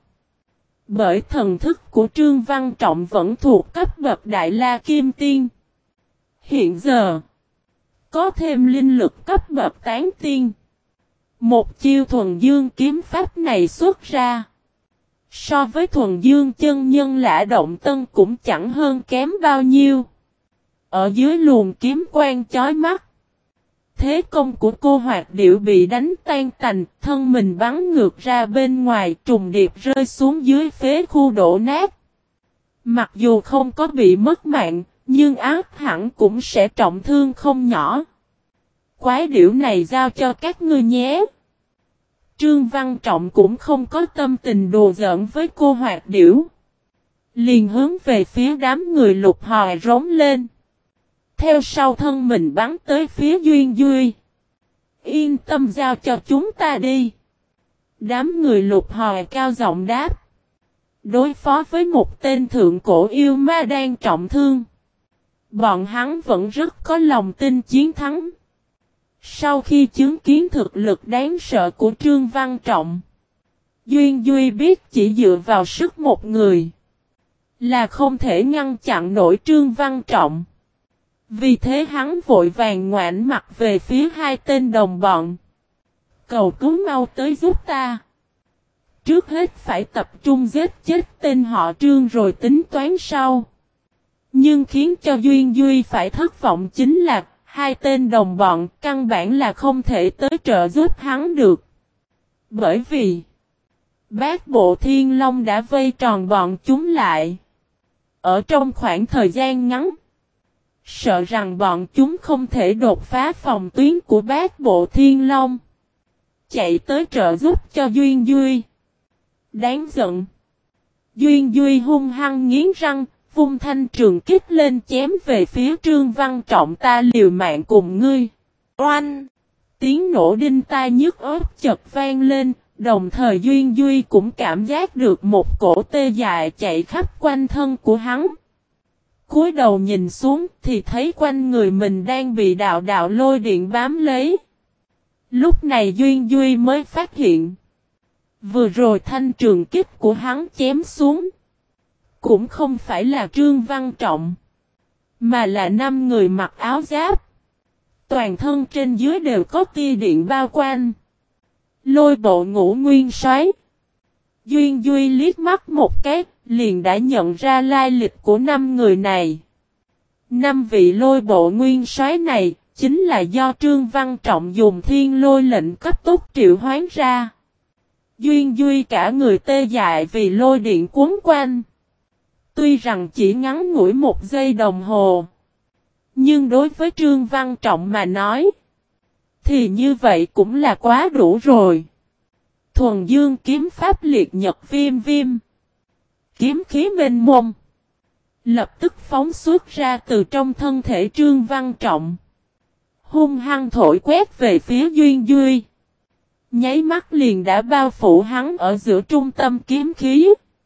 Bởi thần thức của Trương Văn Trọng vẫn thuộc cấp bậc Đại La Kim Tiên. Hiện giờ, có thêm linh lực cấp bậc Tán Tiên. Một chiêu thuần dương kiếm pháp này xuất ra, so với thuần dương chân nhân Lã Động Tân cũng chẳng hơn kém bao nhiêu. Ở dưới luồng kiếm quang chói mắt, thế công của cô Hoạt Điểu bị đánh tan tành, thân mình bắn ngược ra bên ngoài, trùng điệp rơi xuống dưới phế khu đổ nát. Mặc dù không có bị mất mạng, nhưng ác hẳn cũng sẽ trọng thương không nhỏ. Quái điểu này giao cho các ngươi nhé. Trương Văn Trọng cũng không có tâm tình đùa giỡn với cô Hoạt Điểu. Liền hướng về phía đám người Lục Hòe rống lên. Theo sau thân mình bắn tới phía Duyên Duy. Yên tâm giao cho chúng ta đi. Đám người Lục Hòe cao giọng đáp. Đối phó với một tên thượng cổ yêu ma đang trọng thương, bọn hắn vẫn rất có lòng tin chiến thắng. Sau khi chứng kiến thực lực đáng sợ của Trương Văn Trọng, Duyên Duy biết chỉ dựa vào sức một người là không thể ngăn chặn nổi Trương Văn Trọng. Vì thế hắn vội vàng ngoảnh mặt về phía hai tên đồng bọn. Cầu cứu mau tới giúp ta. Trước hết phải tập trung giết chết tên họ Trương rồi tính toán sau. Nhưng khiến cho Duyên Duy phải thất vọng chính là hai tên đồng bọn căn bản là không thể tới trợ giúp hắn được. Bởi vì Bát Bộ Thiên Long đã vây tròn bọn chúng lại. Ở trong khoảng thời gian ngắn, sợ rằng bọn chúng không thể đột phá phòng tuyến của Bát Bộ Thiên Long, chạy tới trợ giúp cho Duyên Duy. Đáng giận. Duyên Duy hung hăng nghiến răng, vung thanh trường kích lên chém về phía Trương Văn Trọng. Ta liều mạng cùng ngươi. Oanh! Tiếng nổ đinh tai nhức óc chợt vang lên, đồng thời Duyên Duy cũng cảm giác được một cổ tê dại chạy khắp quanh thân của hắn. Cúi đầu nhìn xuống thì thấy quanh người mình đang bị đạo đạo lôi điện bám lấy. Lúc này Duyên Duy mới phát hiện, vừa rồi thanh trường kích của hắn chém xuống cũng không phải là Trương Văn Trọng, mà là năm người mặc áo giáp. Toàn thân trên dưới đều có tia điện bao quanh. Lôi Bộ Ngũ Nguyên Soái. Duyên Duy liếc mắt một cái, liền đã nhận ra lai lịch của năm người này. Năm vị Lôi Bộ Nguyên Soái này chính là do Trương Văn Trọng dùng thiên lôi lệnh cấp tốc triệu hoán ra. Duyên Duy cả người tê dại vì lôi điện cuốn quanh. Tuy rằng chỉ ngắn ngủi một giây đồng hồ, nhưng đối với Trương Văn Trọng mà nói, thì như vậy cũng là quá đủ rồi. Thuần dương kiếm pháp liệt nhật viêm viêm. Kiếm khí mênh mông lập tức phóng xuất ra từ trong thân thể Trương Văn Trọng. Hung hăng thổi quét về phía Duyên Duy. Nháy mắt liền đã bao phủ hắn ở giữa trung tâm kiếm khí.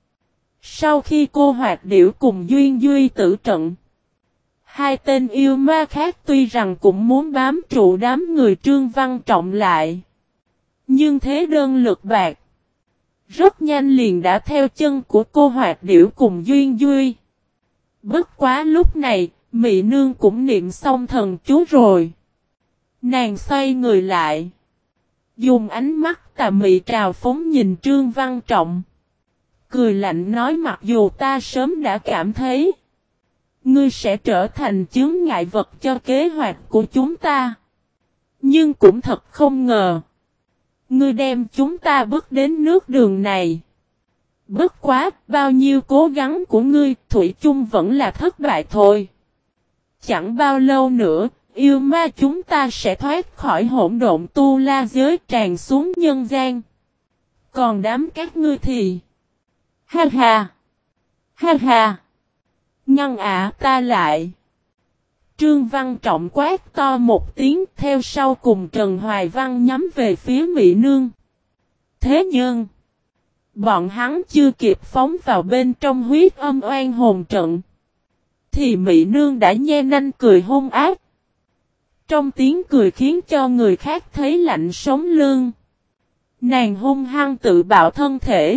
Sau khi cô Hoạt Điểu cùng Duyên Duy tử trận, hai tên yêu ma khác tuy rằng cũng muốn bám trụ đám người Trương Văn Trọng lại, nhưng thế đơn lực bạc, rất nhanh liền đã theo chân của cô Hoạt Điểu cùng Duyên Duy. Bất quá lúc này, Mị Nương cũng niệm xong thần chú rồi. Nàng xoay người lại, dùng ánh mắt tà mị trào phóng nhìn Trương Văn Trọng, cười lạnh nói mặc dù ta sớm đã cảm thấy ngươi sẽ trở thành chướng ngại vật cho kế hoạch của chúng ta, nhưng cũng thật không ngờ ngươi đem chúng ta bước đến nước đường này. Bất quá, bao nhiêu cố gắng của ngươi, thủy chung vẫn là thất bại thôi. Chẳng bao lâu nữa, yêu ma chúng ta sẽ thoát khỏi hỗn độn tu la giới tràn xuống nhân gian. Còn đám các ngươi thì... Ha ha! Ha ha! Ngăn ả ta lại. Trương Văn Trọng quát to một tiếng, theo sau cùng Trần Hoài Văn nhắm về phía Mị Nương. Thế nhưng, bọn hắn chưa kịp phóng vào bên trong huyết âm oan hồn trận, thì Mị Nương đã nhe nanh cười hung ác. Trong tiếng cười khiến cho người khác thấy lạnh sống lưng. Nàng hung hăng tự bạo thân thể.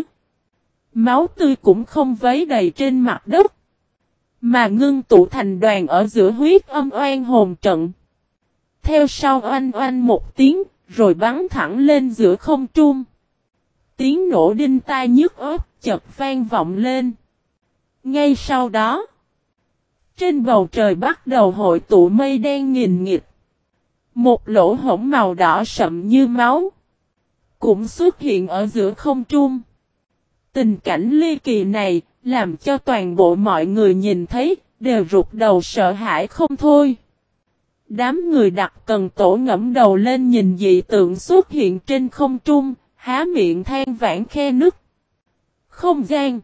Máu tươi cũng không vấy đầy trên mặt đất, mà ngưng tụ thành đoàn ở giữa huyết âm oan hồn trận. Theo sau oanh oanh một tiếng, rồi bắn thẳng lên giữa không trung. Tiếng nổ đinh tai nhức óc chợt vang vọng lên. Ngay sau đó, trên bầu trời bắt đầu hội tụ mây đen nghìn nghịt. Một lỗ hổng màu đỏ sậm như máu cũng xuất hiện ở giữa không trung. Tình cảnh ly kỳ này làm cho toàn bộ mọi người nhìn thấy đều rụt đầu sợ hãi không thôi. Đám người đặt cần tổ ngẫm đầu lên nhìn dị tượng xuất hiện trên không trung, há miệng than vãn khe nứt. Không gian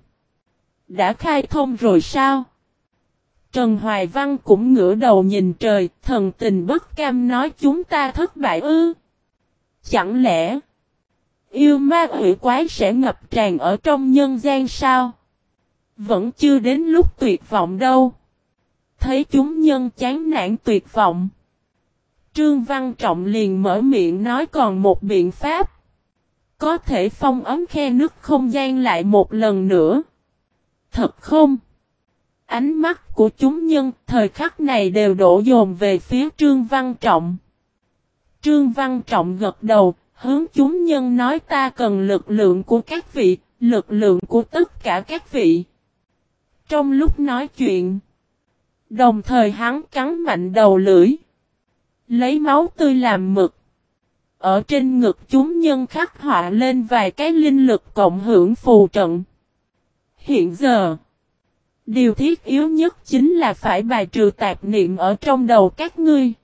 đã khai thông rồi sao? Trần Hoài Văn cũng ngửa đầu nhìn trời, thần tình bất cam nói chúng ta thất bại ư? Chẳng lẽ yêu ma quỷ quái sẽ ngập tràn ở trong nhân gian sao? Vẫn chưa đến lúc tuyệt vọng đâu. Thấy chúng nhân chán nản tuyệt vọng, Trương Văn Trọng liền mở miệng nói còn một biện pháp. Có thể phong ấm khe nứt không gian lại một lần nữa. Thật không? Ánh mắt của chúng nhân thời khắc này đều đổ dồn về phía Trương Văn Trọng. Trương Văn Trọng gật đầu, hướng chúng nhân nói ta cần lực lượng của các vị, lực lượng của tất cả các vị. Trong lúc nói chuyện, đồng thời hắn cắn mạnh đầu lưỡi, lấy máu tươi làm mực. Ở trên ngực chúng nhân khắc họa lên vài cái linh lực cộng hưởng phù trận. Hiện giờ, điều thiết yếu nhất chính là phải bài trừ tạp niệm ở trong đầu các ngươi.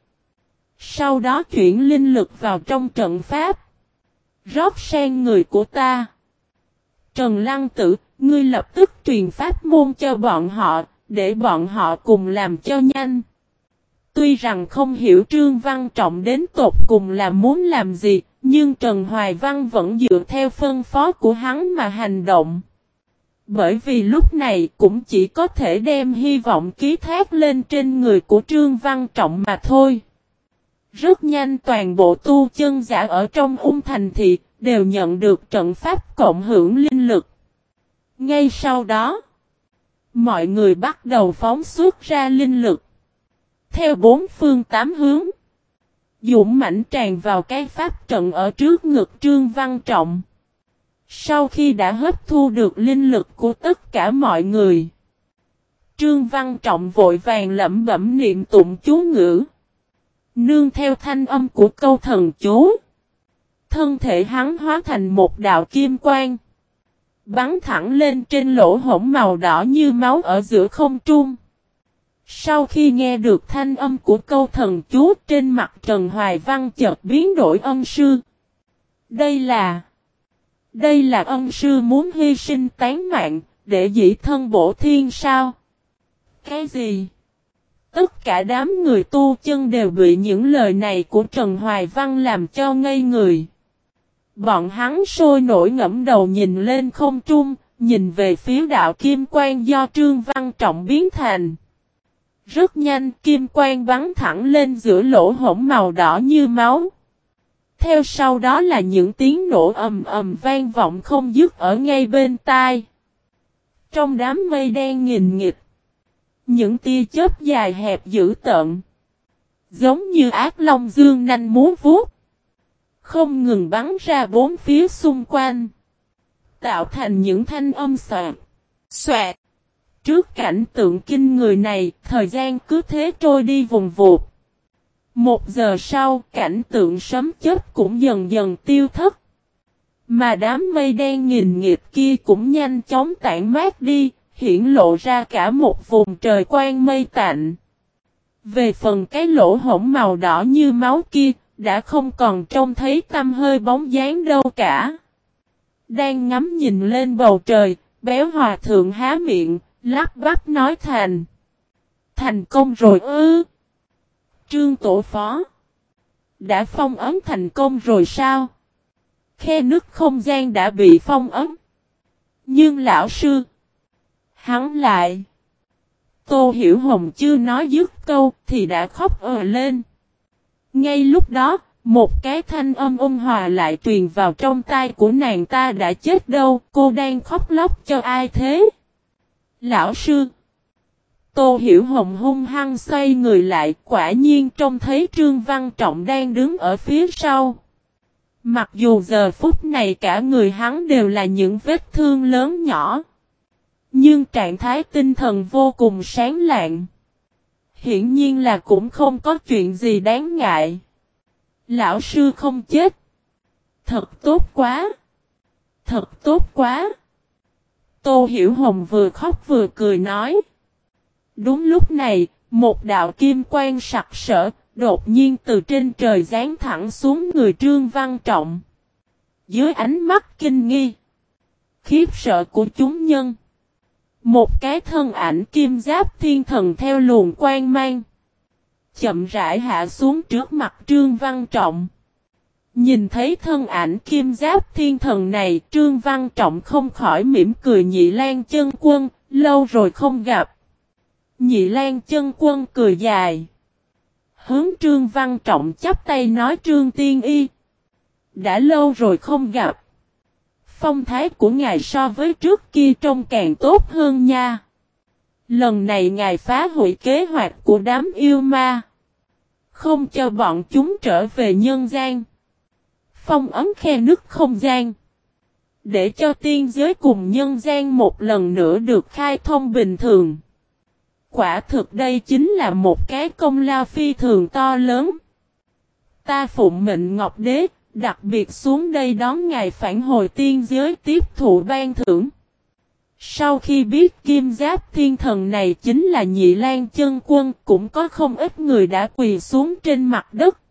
Sau đó chuyển linh lực vào trong trận pháp, rót sang người của ta. Trần Lăng Tử, ngươi lập tức truyền pháp môn cho bọn họ, để bọn họ cùng làm cho nhanh. Tuy rằng không hiểu Trương Văn Trọng đến tột cùng là muốn làm gì, nhưng Trần Hoài Văn vẫn dựa theo phân phó của hắn mà hành động. Bởi vì lúc này cũng chỉ có thể đem hy vọng ký thác lên trên người của Trương Văn Trọng mà thôi. Rất nhanh toàn bộ tu chân giả ở trong Ung Thành Thị đều nhận được trận pháp cộng hưởng linh lực. Ngay sau đó, mọi người bắt đầu phóng xuất ra linh lực. Theo bốn phương tám hướng, dũng mãnh tràn vào cái pháp trận ở trước ngực Trương Văn Trọng. Sau khi đã hấp thu được linh lực của tất cả mọi người, Trương Văn Trọng vội vàng lẩm bẩm niệm tụng chú ngữ. Nương theo thanh âm của câu thần chú, thân thể hắn hóa thành một đạo kim quang, bắn thẳng lên trên lỗ hổng màu đỏ như máu ở giữa không trung. Sau khi nghe được thanh âm của câu thần chú, trên mặt Trần Hoài Văn chợt biến đổi ân sư. Đây là... Đây là ân sư muốn hy sinh tán mạng, để dĩ thân bổ thiên sao? Cái gì? Tất cả đám người tu chân đều bị những lời này của Trần Hoài Văn làm cho ngây người. Bọn hắn sôi nổi ngẫm đầu nhìn lên không trung, nhìn về phía đạo kim quang do Trương Văn Trọng biến thành. Rất nhanh kim quang bắn thẳng lên giữa lỗ hổng màu đỏ như máu. Theo sau đó là những tiếng nổ ầm ầm vang vọng không dứt ở ngay bên tai. Trong đám mây đen nghìn nghịt, những tia chớp dài hẹp dữ tợn, giống như ác long dương nanh múa vuốt, không ngừng bắn ra bốn phía xung quanh, tạo thành những thanh âm xoẹt, xoẹt. Trước cảnh tượng kinh người này, thời gian cứ thế trôi đi vùng vụt. Một giờ sau, cảnh tượng sấm chớp cũng dần dần tiêu thất. Mà đám mây đen nghìn nghịt kia cũng nhanh chóng tản mát đi, hiển lộ ra cả một vùng trời quang mây tạnh. Về phần cái lỗ hổng màu đỏ như máu kia, đã không còn trông thấy tăm hơi bóng dáng đâu cả. Đang ngắm nhìn lên bầu trời, béo hòa thượng há miệng, lắp bắp nói thành. thành công rồi ư? Trương tổ phó. Đã phong ấn thành công rồi sao? Khe nứt không gian đã bị phong ấn. Nhưng lão sư. Hắn lại. Tô Hiểu Hồng chưa nói dứt câu thì đã khóc òa lên. Ngay lúc đó, một cái thanh âm ôn hòa lại truyền vào trong tai của nàng ta. Đã chết đâu, cô đang khóc lóc cho ai thế? Lão sư. Tô Hiểu Hồng hung hăng xoay người lại, quả nhiên trông thấy Trương Văn Trọng đang đứng ở phía sau. Mặc dù giờ phút này cả người hắn đều là những vết thương lớn nhỏ, nhưng trạng thái tinh thần vô cùng sáng lạng. Hiển nhiên là cũng không có chuyện gì đáng ngại. Lão sư không chết. Thật tốt quá. Thật tốt quá. Tô Hiểu Hồng vừa khóc vừa cười nói. Đúng lúc này, một đạo kim quang sặc sỡ, đột nhiên từ trên trời giáng thẳng xuống người Trương Văn Trọng. Dưới ánh mắt kinh nghi, khiếp sợ của chúng nhân, một cái thân ảnh kim giáp thiên thần theo luồng quang mang, chậm rãi hạ xuống trước mặt Trương Văn Trọng. Nhìn thấy thân ảnh kim giáp thiên thần này, Trương Văn Trọng không khỏi mỉm cười. Nhị Lan Chân Quân, lâu rồi không gặp. Nhị Lan Chân Quân cười dài, hướng Trương Văn Trọng chắp tay nói: Trương Tiên Y, đã lâu rồi không gặp. Phong thái của ngài so với trước kia trông càng tốt hơn nha. Lần này ngài phá hủy kế hoạch của đám yêu ma, không cho bọn chúng trở về nhân gian, phong ấn khe nứt không gian, để cho tiên giới cùng nhân gian một lần nữa được khai thông bình thường. Quả thực đây chính là một cái công lao phi thường to lớn. Ta phụng mệnh Ngọc Đế, đặc biệt xuống đây đón ngài phản hồi tiên giới tiếp thụ ban thưởng. Sau khi biết kim giáp thiên thần này chính là Nhị Lan Chân Quân, cũng có không ít người đã quỳ xuống trên mặt đất.